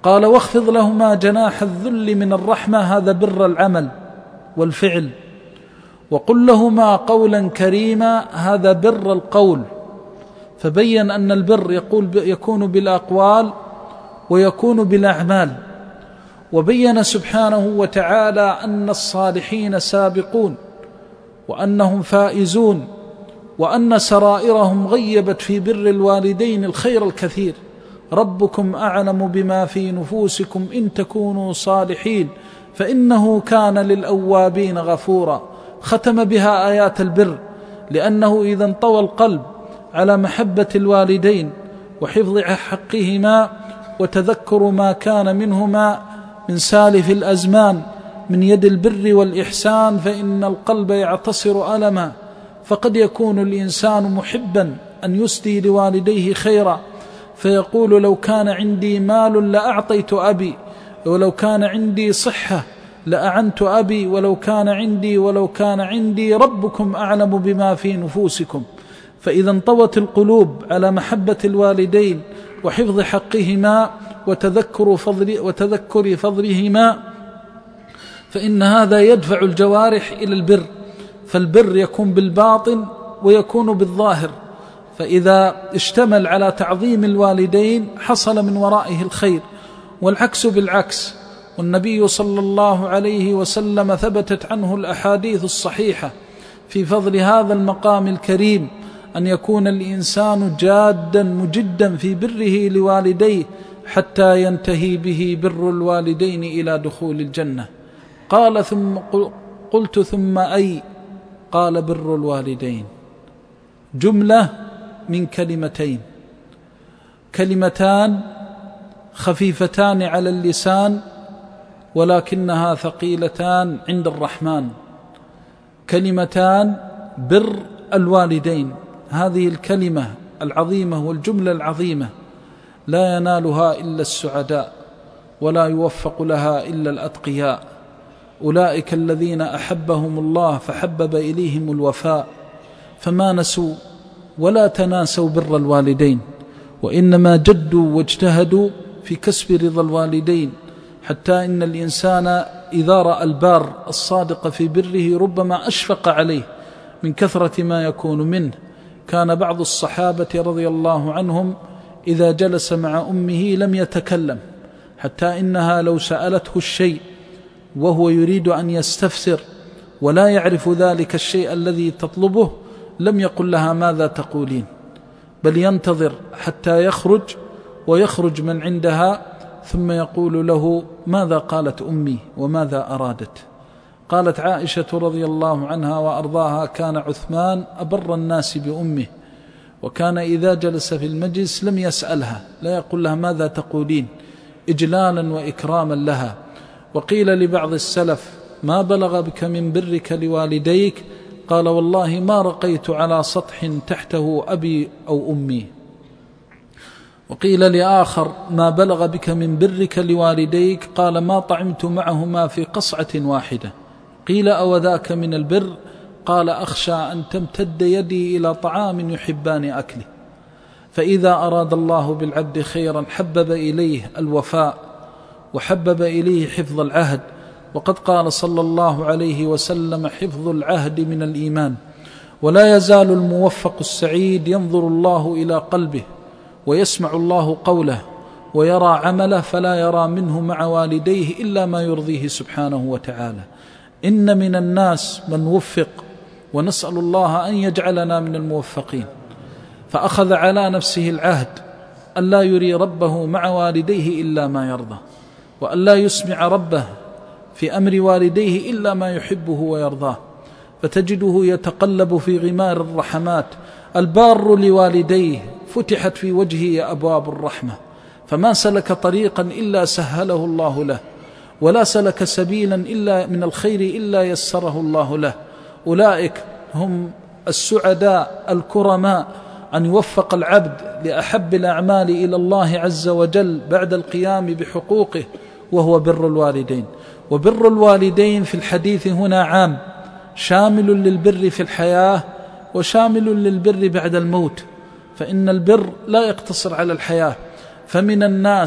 قال واخفض لهما جناح الذل من الرحمة، هذا بر العمل والفعل. وقل لهما قولا كريما، هذا بر القول. فبين أن البر يقول يكون بالأقوال ويكون بالأعمال. وبين سبحانه وتعالى أن الصالحين سابقون وأنهم فائزون، وأن سرائرهم غيبت في بر الوالدين الخير الكثير. ربكم أعلم بما في نفوسكم إن تكونوا صالحين فإنه كان للأوابين غفورا. ختم بها آيات البر، لأنه إذا انطوى القلب على محبة الوالدين وحفظ حقهما وتذكر ما كان منهما من سالف الأزمان من يد البر والإحسان، فإن القلب يعتصر ألما. فقد يكون الإنسان محبا أن يسدي لوالديه خيرا، فيقول لو كان عندي مال لأعطيت أبي، ولو كان عندي صحة لأعنت أبي، ولو كان عندي ولو كان عندي ربكم أعلم بما في نفوسكم. فإذا انطوت القلوب على محبة الوالدين وحفظ حقهما وتذكر فضل وتذكر فضلهما، فإن هذا يدفع الجوارح إلى البر. فالبر يكون بالباطن ويكون بالظاهر، فإذا اشتمل على تعظيم الوالدين حصل من ورائه الخير، والعكس بالعكس. والنبي صلى الله عليه وسلم ثبتت عنه الأحاديث الصحيحة في فضل هذا المقام الكريم، أن يكون الإنسان جادا مجدا في بره لوالديه حتى ينتهي به بر الوالدين إلى دخول الجنة. قال ثم قلت ثم أي؟ قال بر الوالدين. جملة من كلمتين، كلمتان خفيفتان على اللسان ولكنها ثقيلتان عند الرحمن. كلمتان بر الوالدين، هذه الكلمة العظيمة والجملة العظيمة لا ينالها إلا السعداء ولا يوفق لها إلا الأتقياء. أولئك الذين أحبهم الله فحبب إليهم الوفاء، فما نسوا ولا تناسوا بر الوالدين، وإنما جدوا واجتهدوا في كسب رضا الوالدين، حتى إن الإنسان إذا رأى البار الصادق في بره ربما أشفق عليه من كثرة ما يكون منه. كان بعض الصحابة رضي الله عنهم إذا جلس مع أمه لم يتكلم، حتى إنها لو سألته الشيء وهو يريد أن يستفسر ولا يعرف ذلك الشيء الذي تطلبه لم يقل لها ماذا تقولين، بل ينتظر حتى يخرج ويخرج من عندها ثم يقول له ماذا قالت أمي وماذا أرادت. قالت عائشة رضي الله عنها وأرضاها: كان عثمان أبر الناس بأمه، وكان إذا جلس في المجلس لم يسألها، لا يقول لها ماذا تقولين، إجلالا وإكراما لها. وقيل لبعض السلف: ما بلغ بك من برك لوالديك؟ قال: والله ما رقيت على سطح تحته أبي أو أمي. وقيل لآخر: ما بلغ بك من برك لوالديك؟ قال: ما طعمت معهما في قصعة واحدة. قيل: أو ذاك من البر؟ قال: أخشى أن تمتد يدي إلى طعام يحبان أكله. فإذا أراد الله بالعبد خيرا حبب إليه الوفاء وحبب إليه حفظ العهد. وقد قال صلى الله عليه وسلم: حفظ العهد من الإيمان. ولا يزال الموفق السعيد ينظر الله إلى قلبه ويسمع الله قوله ويرى عمله، فلا يرى منه مع والديه إلا ما يرضيه سبحانه وتعالى. إن من الناس من وفق، ونسأل الله أن يجعلنا من الموفقين، فأخذ على نفسه العهد ألا يري ربه مع والديه إلا ما يرضى، وألا يسمع ربه في أمر والديه إلا ما يحبه ويرضاه، فتجده يتقلب في غمار الرحمات. البار لوالديه فتحت في وجهه أبواب الرحمة، فما سلك طريقا إلا سهله الله له، ولا سلك سبيلا إلا من الخير إلا يسره الله له. أولئك هم السعداء الكرماء، أن يوفق العبد لأحب الأعمال إلى الله عز وجل بعد القيام بحقوقه، وهو بر الوالدين. وبر الوالدين في الحديث هنا عام، شامل للبر في الحياة وشامل للبر بعد الموت، فإن البر لا يقتصر على الحياة. فمن الناس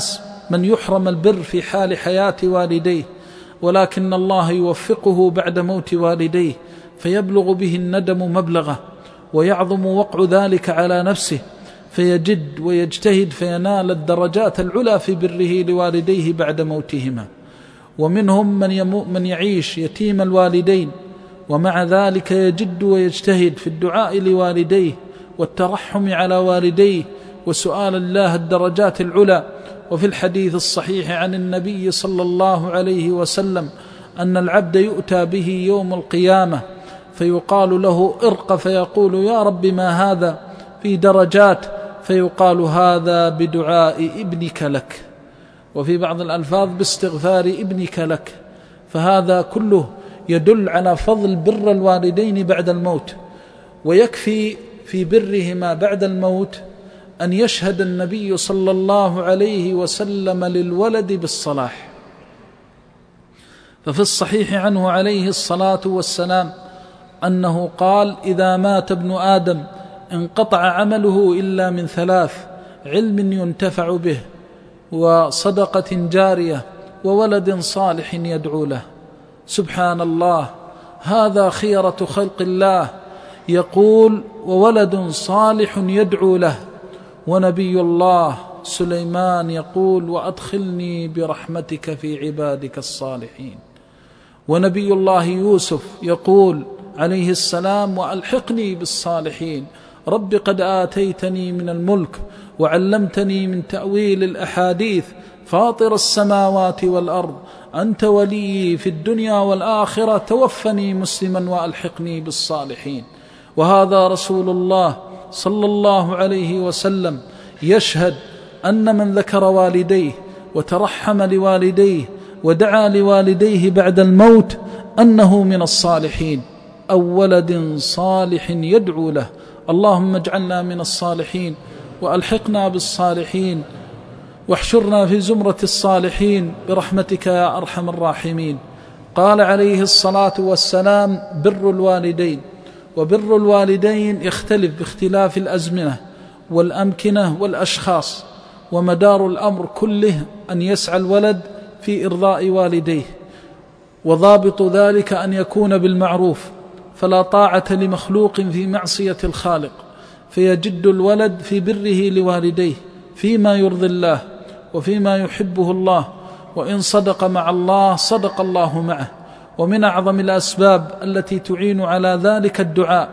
من يحرم البر في حال حياة والديه، ولكن الله يوفقه بعد موت والديه فيبلغ به الندم مبلغه، ويعظم وقع ذلك على نفسه فيجد ويجتهد فينال الدرجات العلى في بره لوالديه بعد موتهما. ومنهم من, من يعيش يتيم الوالدين ومع ذلك يجد ويجتهد في الدعاء لوالديه والترحم على والديه وسؤال الله الدرجات العلى. وفي الحديث الصحيح عن النبي صلى الله عليه وسلم أن العبد يؤتى به يوم القيامة فيقال له ارق، فيقول يا رب ما هذا؟ في درجات، فيقال هذا بدعاء ابنك لك، وفي بعض الألفاظ باستغفار ابنك لك. فهذا كله يدل على فضل بر الوالدين بعد الموت. ويكفي في برهما بعد الموت أن يشهد النبي صلى الله عليه وسلم للولد بالصلاح. ففي الصحيح عنه عليه الصلاة والسلام أنه قال إذا مات ابن آدم انقطع عمله إلا من ثلاث: علم ينتفع به، وصدقة جارية، وولد صالح يدعو له. سبحان الله، هذا خيرة خلق الله يقول وولد صالح يدعو له. ونبي الله سليمان يقول وأدخلني برحمتك في عبادك الصالحين. ونبي الله يوسف يقول عليه السلام وألحقني بالصالحين، رب قد آتيتني من الملك وعلمتني من تأويل الأحاديث، فاطر السماوات والأرض، أنت ولي في الدنيا والآخرة، توفني مسلما وألحقني بالصالحين. وهذا رسول الله صلى الله عليه وسلم يشهد أن من ذكر والديه وترحم لوالديه ودعا لوالديه بعد الموت أنه من الصالحين، أو ولد صالح يدعو له. اللهم اجعلنا من الصالحين وألحقنا بالصالحين واحشرنا في زمرة الصالحين برحمتك يا أرحم الراحمين. قال عليه الصلاة والسلام بر الوالدين. وبر الوالدين يختلف باختلاف الأزمنة والأمكنة والأشخاص، ومدار الأمر كله أن يسعى الولد في إرضاء والديه، وضابط ذلك أن يكون بالمعروف، فلا طاعة لمخلوق في معصية الخالق، فيجد الولد في بره لوالديه فيما يرضي الله وفيما يحبه الله، وإن صدق مع الله صدق الله معه. ومن أعظم الأسباب التي تعين على ذلك الدعاء،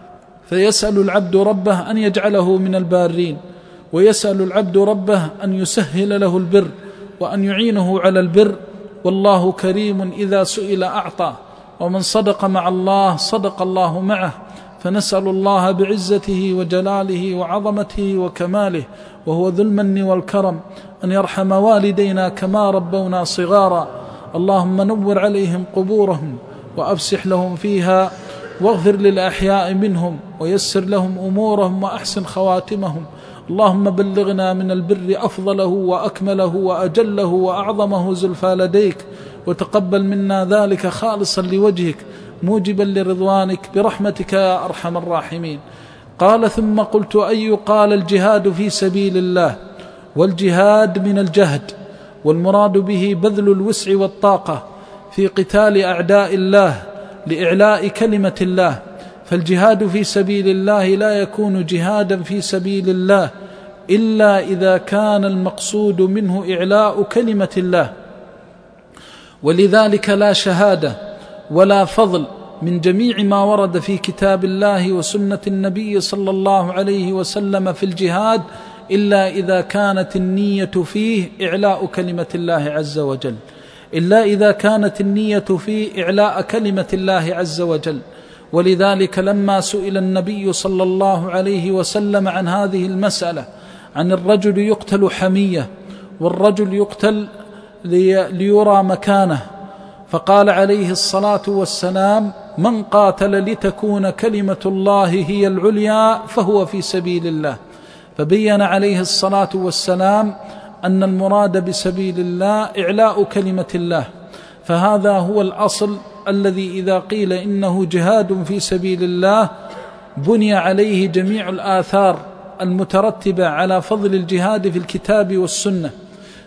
فيسأل العبد ربه أن يجعله من البارين، ويسأل العبد ربه أن يسهل له البر وأن يعينه على البر، والله كريم إذا سئل أعطى، ومن صدق مع الله صدق الله معه. فنسأل الله بعزته وجلاله وعظمته وكماله وهو ذو المن والكرم أن يرحم والدينا كما ربونا صغارا. اللهم نور عليهم قبورهم وأفسح لهم فيها، واغفر للأحياء منهم ويسر لهم أمورهم وأحسن خواتمهم. اللهم بلغنا من البر أفضله وأكمله وأجله وأعظمه زلفى لديك، وتقبل منا ذلك خالصا لوجهك موجبا لرضوانك برحمتك يا أرحم الراحمين. قال ثم قلت أي؟ قال الجهاد في سبيل الله. والجهاد من الجهد، والمراد به بذل الوسع والطاقة في قتال أعداء الله لإعلاء كلمة الله. فالجهاد في سبيل الله لا يكون جهادا في سبيل الله إلا إذا كان المقصود منه إعلاء كلمة الله. ولذلك لا شهادة ولا فضل من جميع ما ورد في كتاب الله وسنة النبي صلى الله عليه وسلم في الجهاد إلا إذا كانت النية فيه إعلاء كلمة الله عز وجل إلا إذا كانت النية فيه إعلاء كلمة الله عز وجل. ولذلك لما سئل النبي صلى الله عليه وسلم عن هذه المسألة، عن الرجل يقتل حمية والرجل يقتل ليرى مكانه، فقال عليه الصلاة والسلام من قاتل لتكون كلمة الله هي العليا فهو في سبيل الله. فبين عليه الصلاة والسلام أن المراد بسبيل الله إعلاء كلمة الله. فهذا هو الأصل الذي إذا قيل إنه جهاد في سبيل الله بني عليه جميع الآثار المترتبة على فضل الجهاد في الكتاب والسنة.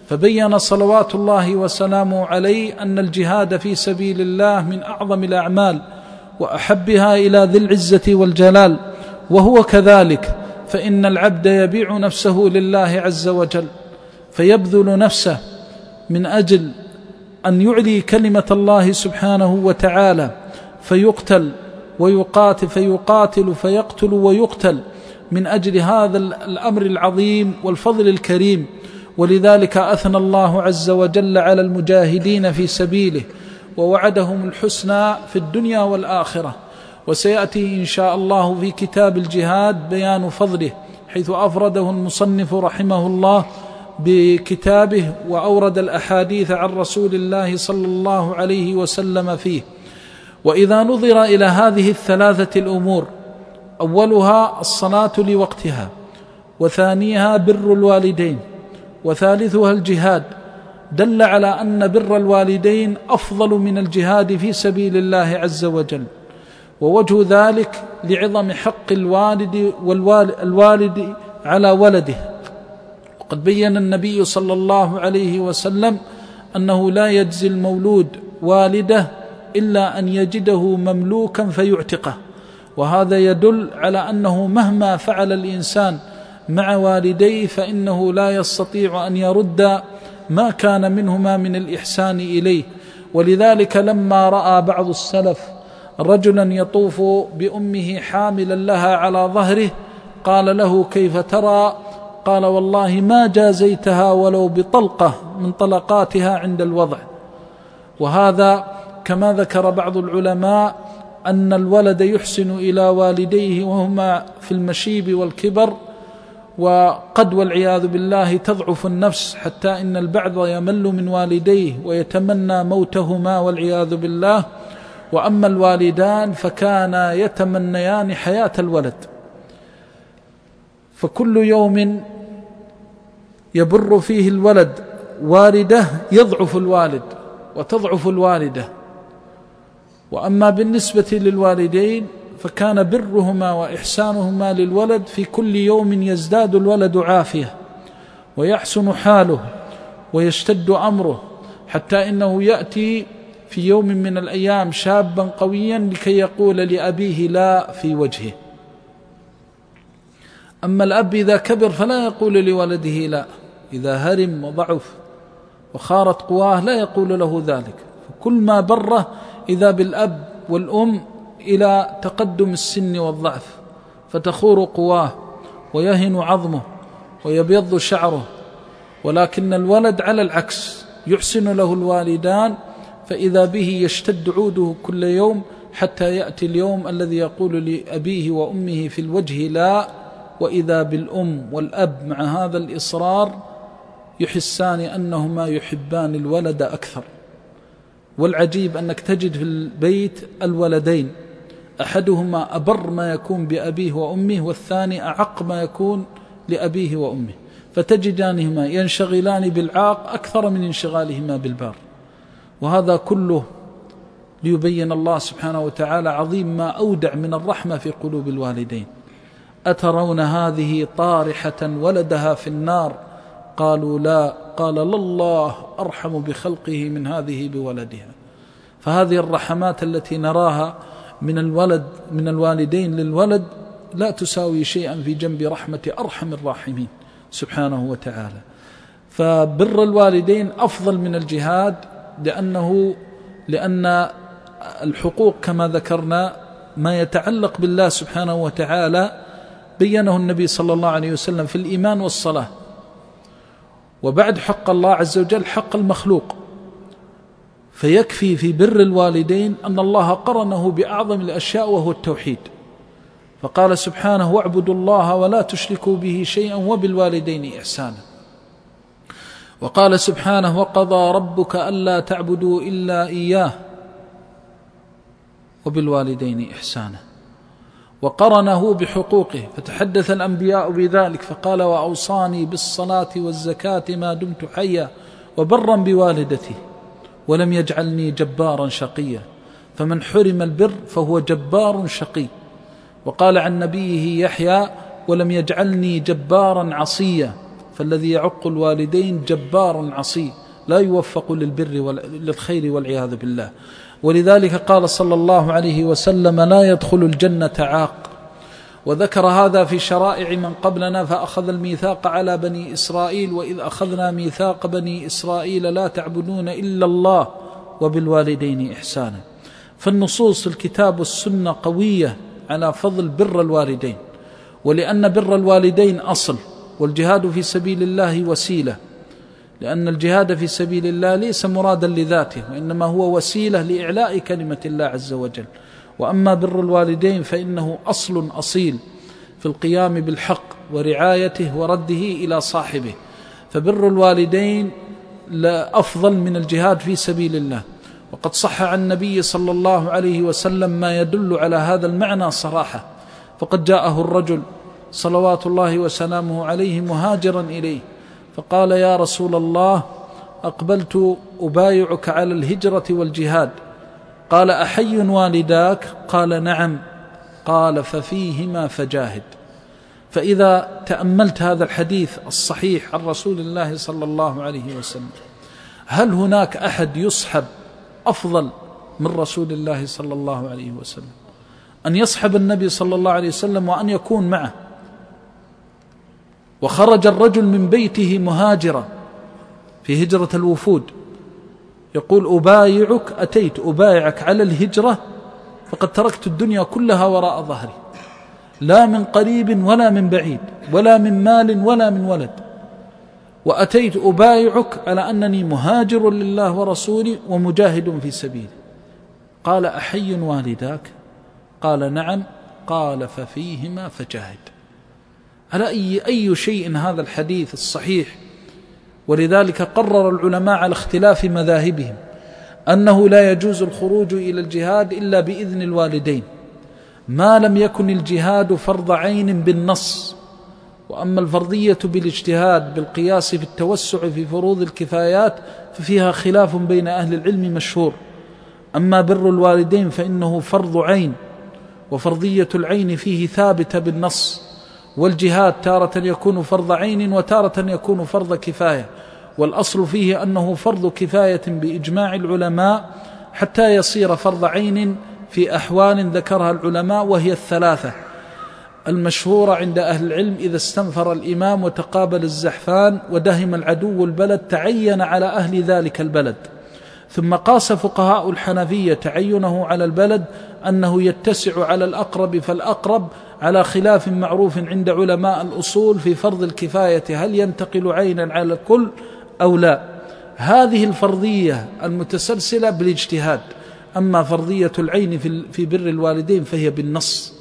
فبين صلوات الله وسلامه عليه أن الجهاد في سبيل الله من أعظم الأعمال وأحبها إلى ذي العزة والجلال، وهو كذلك، فإن العبد يبيع نفسه لله عز وجل، فيبذل نفسه من أجل أن يعلي كلمة الله سبحانه وتعالى، فيقتل ويقاتل فيقاتل فيقتل ويقتل من أجل هذا الأمر العظيم والفضل الكريم. ولذلك أثنى الله عز وجل على المجاهدين في سبيله ووعدهم الحسنى في الدنيا والآخرة. وسيأتي إن شاء الله في كتاب الجهاد بيان فضله، حيث أفرده المصنف رحمه الله بكتابه وأورد الأحاديث عن رسول الله صلى الله عليه وسلم فيه. وإذا نظر إلى هذه الثلاثة الأمور، أولها الصلاة لوقتها، وثانيها بر الوالدين، وثالثها الجهاد، دل على أن بر الوالدين أفضل من الجهاد في سبيل الله عز وجل. ووجه ذلك لعظم حق الوالد والوالد على ولده. وقد بين النبي صلى الله عليه وسلم أنه لا يجزي المولود والده إلا أن يجده مملوكا فيعتقه، وهذا يدل على أنه مهما فعل الإنسان مع والديه فإنه لا يستطيع أن يرد ما كان منهما من الإحسان إليه. ولذلك لما رأى بعض السلف رجلا يطوف بأمه حاملا لها على ظهره قال له: كيف ترى؟ قال: والله ما جازيتها ولو بطلقة من طلقاتها عند الوضع. وهذا كما ذكر بعض العلماء أن الولد يحسن إلى والديه وهما في المشيب والكبر، وقد والعياذ بالله تضعف النفس حتى إن البعض يمل من والديه ويتمنى موتهما والعياذ بالله. وأما الوالدان فكانا يتمنيان حياة الولد، فكل يوم يبر فيه الولد والده يضعف الوالد وتضعف الوالدة. وأما بالنسبة للوالدين فكان برهما وإحسانهما للولد في كل يوم يزداد الولد عافية ويحسن حاله ويشتد أمره، حتى إنه يأتي في يوم من الأيام شابا قويا لكي يقول لأبيه لا في وجهه. أما الأب إذا كبر فلا يقول لولده لا، إذا هرم وضعف وخارت قواه لا يقول له ذلك. فكل ما بره إذا بالأب والأم إلى تقدم السن والضعف، فتخور قواه ويهن عظمه ويبيض شعره. ولكن الولد على العكس يحسن له الوالدان، فإذا به يشتد عوده كل يوم حتى يأتي اليوم الذي يقول لأبيه وأمه في الوجه لا. وإذا بالأم والأب مع هذا الإصرار يحسان أنهما يحبان الولد أكثر. والعجيب أنك تجد في البيت الولدين أحدهما أبر ما يكون بأبيه وأمه، والثاني أعق ما يكون لأبيه وأمه، فتجدانهما ينشغلان بالعاق أكثر من انشغالهما بالبار. وهذا كله ليبين الله سبحانه وتعالى عظيم ما أودع من الرحمة في قلوب الوالدين. أترون هذه طارحة ولدها في النار؟ قالوا لا. قال لله أرحم بخلقه من هذه بولدها. فهذه الرحمات التي نراها من الولد من الوالدين للولد لا تساوي شيئا في جنب رحمة أرحم الراحمين سبحانه وتعالى. فبر الوالدين أفضل من الجهاد، لأنه لأن الحقوق كما ذكرنا ما يتعلق بالله سبحانه وتعالى بينه النبي صلى الله عليه وسلم في الإيمان والصلاة. وبعد حق الله عز وجل حق المخلوق، فيكفي في بر الوالدين أن الله قرنه بأعظم الأشياء وهو التوحيد، فقال سبحانه: واعبدوا الله ولا تشركوا به شيئا وبالوالدين إحسانا. وقال سبحانه: وقضى ربك ألا تعبدوا إلا إياه وبالوالدين إحسانا. وقرنه بحقوقه، فتحدث الأنبياء بذلك فقال: وأوصاني بالصلاة والزكاة ما دمت حيا وبرا بوالدتي ولم يجعلني جبارا شقيا. فمن حرم البر فهو جبار شقي. وقال عن نبيه يحيى: ولم يجعلني جبارا عصيا. فالذي يعق الوالدين جبار عصي لا يوفق للبر للخير والعياذ بالله. ولذلك قال صلى الله عليه وسلم: لا يدخل الجنة عاق. وذكر هذا في شرائع من قبلنا: فأخذ الميثاق على بني إسرائيل وإذ أخذنا ميثاق بني إسرائيل لا تعبدون إلا الله وبالوالدين إحسانا. فالنصوص الكتاب والسنة قوية على فضل بر الوالدين، ولأن بر الوالدين أصل، والجهاد في سبيل الله وسيلة، لأن الجهاد في سبيل الله ليس مرادا لذاته، وإنما هو وسيلة لإعلاء كلمة الله عز وجل. وأما بر الوالدين فإنه أصل أصيل في القيام بالحق ورعايته ورده إلى صاحبه. فبر الوالدين لا أفضل من الجهاد في سبيل الله. وقد صح عن النبي صلى الله عليه وسلم ما يدل على هذا المعنى صراحة، فقد جاءه الرجل صلوات الله وسلامه عليه مهاجرا إليه فقال: يا رسول الله، أقبلت أبايعك على الهجرة والجهاد. قال: أحي والداك؟ قال: نعم. قال: ففيهما فجاهد. فإذا تأملت هذا الحديث الصحيح عن رسول الله صلى الله عليه وسلم، هل هناك أحد يصحب أفضل من رسول الله صلى الله عليه وسلم؟ أن يصحب النبي صلى الله عليه وسلم وأن يكون معه. وخرج الرجل من بيته مهاجرا في هجرة الوفود، يقول: أبايعك، أتيت أبايعك على الهجرة، فقد تركت الدنيا كلها وراء ظهري، لا من قريب ولا من بعيد، ولا من مال ولا من ولد، وأتيت أبايعك على أنني مهاجر لله ورسوله ومجاهد في سبيله. قال: أحي والداك؟ قال: نعم. قال: ففيهما فجاهد. على أي, أي شيء هذا الحديث الصحيح. ولذلك قرر العلماء على اختلاف مذاهبهم أنه لا يجوز الخروج إلى الجهاد إلا بإذن الوالدين، ما لم يكن الجهاد فرض عين بالنص. وأما الفرضية بالاجتهاد بالقياس في التوسع في فروض الكفايات ففيها خلاف بين أهل العلم مشهور. أما بر الوالدين فإنه فرض عين، وفرضية العين فيه ثابتة بالنص. والجهاد تارة يكون فرض عين وتارة يكون فرض كفاية، والأصل فيه أنه فرض كفاية بإجماع العلماء حتى يصير فرض عين في أحوال ذكرها العلماء، وهي الثلاثة المشهورة عند أهل العلم: إذا استنفر الإمام وتقابل الزحفان ودهم العدو البلد تعين على أهل ذلك البلد. ثم قاس فقهاء الحنفية تعينه على البلد أنه يتسع على الأقرب فالأقرب، على خلاف معروف عند علماء الأصول في فرض الكفاية، هل ينتقل عينا على الكل أو لا. هذه الفرضية المتسلسلة بالاجتهاد. أما فرضية العين في بر الوالدين فهي بالنص،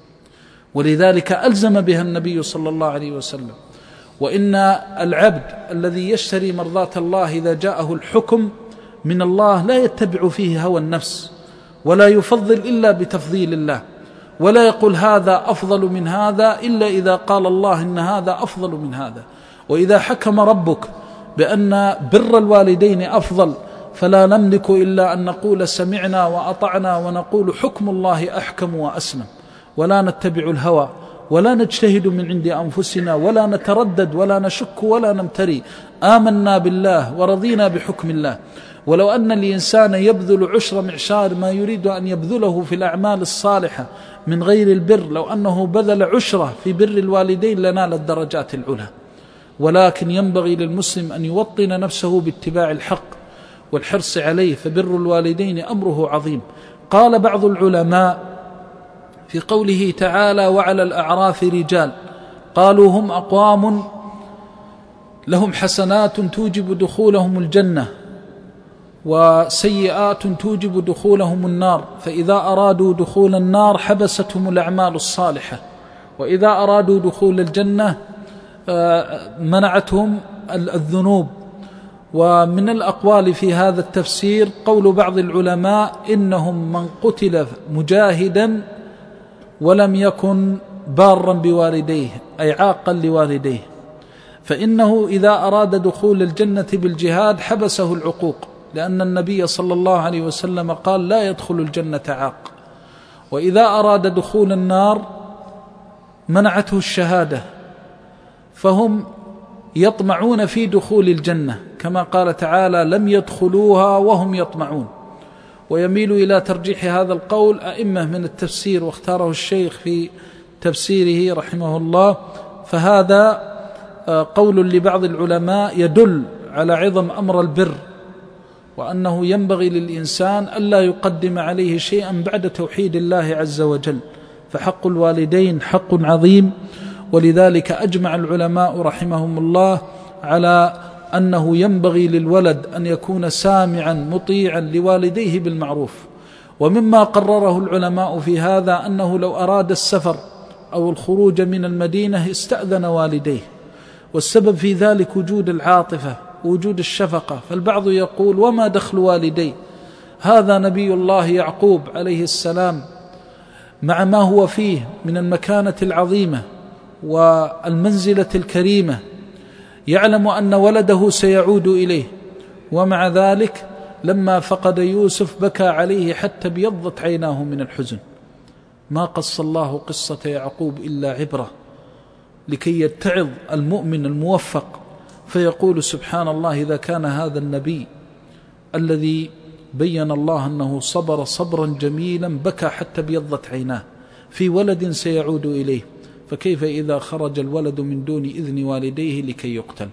ولذلك ألزم بها النبي صلى الله عليه وسلم. وإن العبد الذي يشتري مرضاة الله إذا جاءه الحكم من الله لا يتبع فيه هوى النفس، ولا يفضل إلا بتفضيل الله، ولا يقول هذا أفضل من هذا إلا إذا قال الله إن هذا أفضل من هذا. وإذا حكم ربك بأن بر الوالدين أفضل فلا نملك إلا أن نقول سمعنا وأطعنا، ونقول حكم الله أحكم وأسلم، ولا نتبع الهوى، ولا نجتهد من عند أنفسنا، ولا نتردد ولا نشك ولا نمتري. آمنا بالله ورضينا بحكم الله. ولو أن الإنسان يبذل عشر معشار ما يريد أن يبذله في الأعمال الصالحة من غير البر، لو أنه بذل عشرة في بر الوالدين لنال الدرجات العلى. ولكن ينبغي للمسلم أن يوطن نفسه باتباع الحق والحرص عليه، فبر الوالدين أمره عظيم. قال بعض العلماء في قوله تعالى: وعلى الأعراف رجال قالوا هم أقوام لهم حسنات توجب دخولهم الجنة وسيئات توجب دخولهم النار، فإذا أرادوا دخول النار حبستهم الأعمال الصالحة، وإذا أرادوا دخول الجنة منعتهم الذنوب. ومن الأقوال في هذا التفسير قول بعض العلماء: إنهم من قتل مجاهدا ولم يكن بارا بوالديه، أي عاقا لوالديه، فإنه إذا أراد دخول الجنة بالجهاد حبسه العقوق، لأن النبي صلى الله عليه وسلم قال: لا يدخل الجنة عاق. وإذا أراد دخول النار منعته الشهادة، فهم يطمعون في دخول الجنة، كما قال تعالى لم يدخلوها وهم يطمعون. ويميل إلى ترجيح هذا القول أئمة من التفسير، واختاره الشيخ في تفسيره رحمه الله. فهذا قول لبعض العلماء يدل على عظم أمر البر، وأنه ينبغي للإنسان ألا يقدم عليه شيئا بعد توحيد الله عز وجل، فحق الوالدين حق عظيم. ولذلك أجمع العلماء رحمهم الله على أنه ينبغي للولد أن يكون سامعا مطيعا لوالديه بالمعروف. ومما قرره العلماء في هذا أنه لو أراد السفر أو الخروج من المدينة استأذن والديه، والسبب في ذلك وجود العاطفة ووجود الشفقة. فالبعض يقول وما دخل والدي؟ هذا نبي الله يعقوب عليه السلام مع ما هو فيه من المكانة العظيمة والمنزلة الكريمة يعلم أن ولده سيعود إليه، ومع ذلك لما فقد يوسف بكى عليه حتى ابيضت عيناه من الحزن. ما قص الله قصة يعقوب إلا عبرة لكي يتعظ المؤمن الموفق، فيقول سبحان الله إذا كان هذا النبي الذي بين الله أنه صبر صبرا جميلا بكى حتى ابيضت عيناه في ولد سيعود إليه، فكيف إذا خرج الولد من دون إذن والديه لكي يقتل؟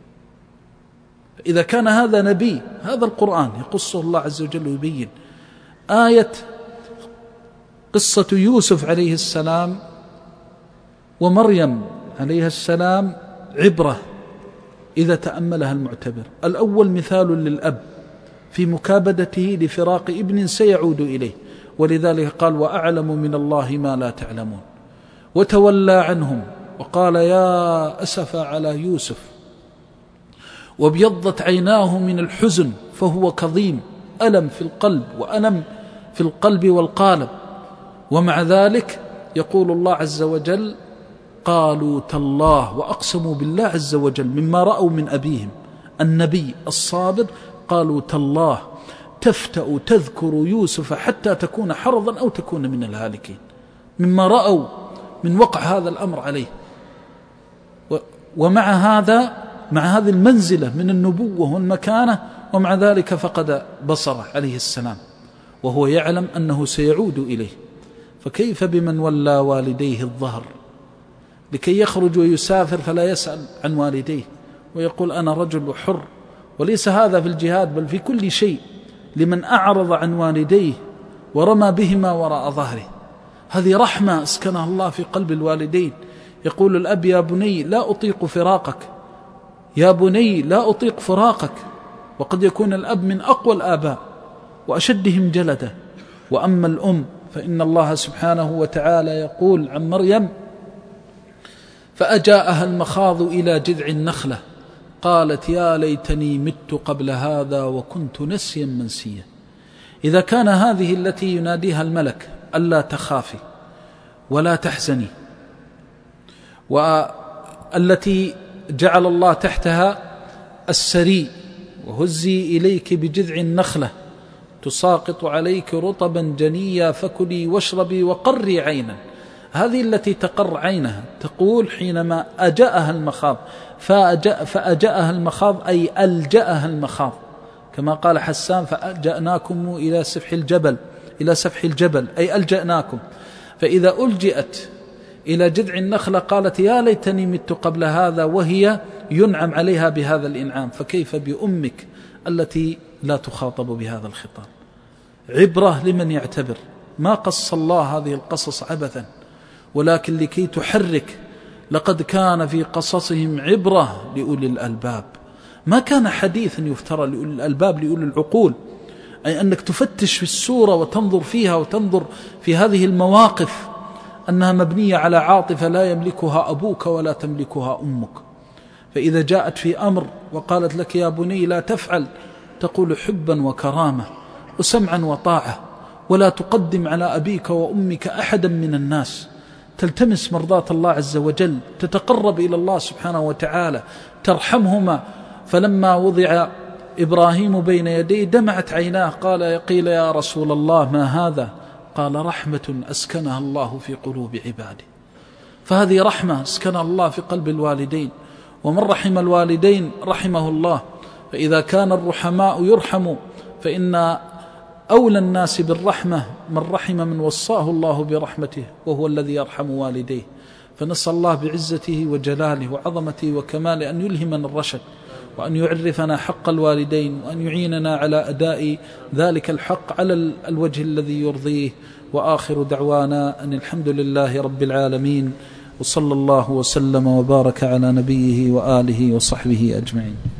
إذا كان هذا نبي، هذا القرآن يقصه الله عز وجل ويبين. آية قصة يوسف عليه السلام ومريم عليه السلام عبرة إذا تأملها المعتبر. الأول مثال للأب في مكابدته لفراق ابن سيعود إليه، ولذلك قال وأعلم من الله ما لا تعلمون، وتولى عنهم وقال يا أسف على يوسف، وابيضت عيناه من الحزن فهو كظيم، ألم في القلب وألم في القلب والقالب. ومع ذلك يقول الله عز وجل قالوا تالله، وأقسموا بالله عز وجل مما رأوا من أبيهم النبي الصابر، قالوا تالله تفتأ تذكر يوسف حتى تكون حرضا أو تكون من الهالكين، مما رأوا من وقع هذا الأمر عليه. ومع هذا مع هذه المنزلة من النبوة والمكانة، ومع ذلك فقد بصره عليه السلام وهو يعلم أنه سيعود إليه. فكيف بمن ولى والديه الظهر لكي يخرج ويسافر فلا يسأل عن والديه ويقول أنا رجل حر؟ وليس هذا في الجهاد بل في كل شيء، لمن أعرض عن والديه ورمى بهما وراء ظهره. هذه رحمة اسكنها الله في قلب الوالدين. يقول الأب يا بني لا أطيق فراقك، يا بني لا أطيق فراقك. وقد يكون الأب من أقوى الآباء وأشدهم جلدا. وأما الأم فإن الله سبحانه وتعالى يقول عن مريم فأجاءها المخاض إلى جذع النخلة قالت يا ليتني مت قبل هذا وكنت نسيا منسيا. إذا كان هذه التي يناديها الملك ألا تخافي ولا تحزني، والتي جعل الله تحتها السري وهزي إليك بجذع النخلة تساقط عليك رطبا جنيا فكلي واشربي وقري عينا، هذه التي تقر عينها تقول حينما أجأها المخاض، فأجأ فأجأها المخاض أي ألجأها المخاض، كما قال حسان فأجأناكم إلى سفح الجبل إلى سفح الجبل أي ألجأناكم. فإذا ألجئت إلى جذع النخلة قالت يا ليتني مت قبل هذا، وهي ينعم عليها بهذا الإنعام، فكيف بأمك التي لا تخاطب بهذا الخطاب؟ عبرة لمن يعتبر. ما قص الله هذه القصص عبثا، ولكن لكي تحرك. لقد كان في قصصهم عبرة لأولي الألباب. ما كان حديثا يفترى لأولي الألباب لأولي العقول، أي أنك تفتش في السورة وتنظر فيها وتنظر في هذه المواقف أنها مبنية على عاطفة لا يملكها أبوك ولا تملكها أمك. فإذا جاءت في أمر وقالت لك يا بني لا تفعل، تقول حبا وكرامة وسمعا وطاعة، ولا تقدم على أبيك وأمك أحدا من الناس، تلتمس مرضاة الله عز وجل، تتقرب إلى الله سبحانه وتعالى، ترحمهما. فلما وضع إبراهيم بين يديه دمعت عيناه، قال قيل يا رسول الله ما هذا؟ قال رحمة أسكنها الله في قلوب عباده. فهذه رحمة أسكنها الله في قلب الوالدين. ومن رحم الوالدين رحمه الله. فإذا كان الرحماء يرحموا فإن أولى الناس بالرحمة من رحم من وصاه الله برحمته وهو الذي يرحم والديه. فنسأل الله بعزته وجلاله وعظمته وكماله أن يلهمنا الرشد، وأن يعرفنا حق الوالدين، وأن يعيننا على أداء ذلك الحق على الوجه الذي يرضيه. وآخر دعوانا أن الحمد لله رب العالمين، وصلى الله وسلم وبارك على نبيه وآله وصحبه أجمعين.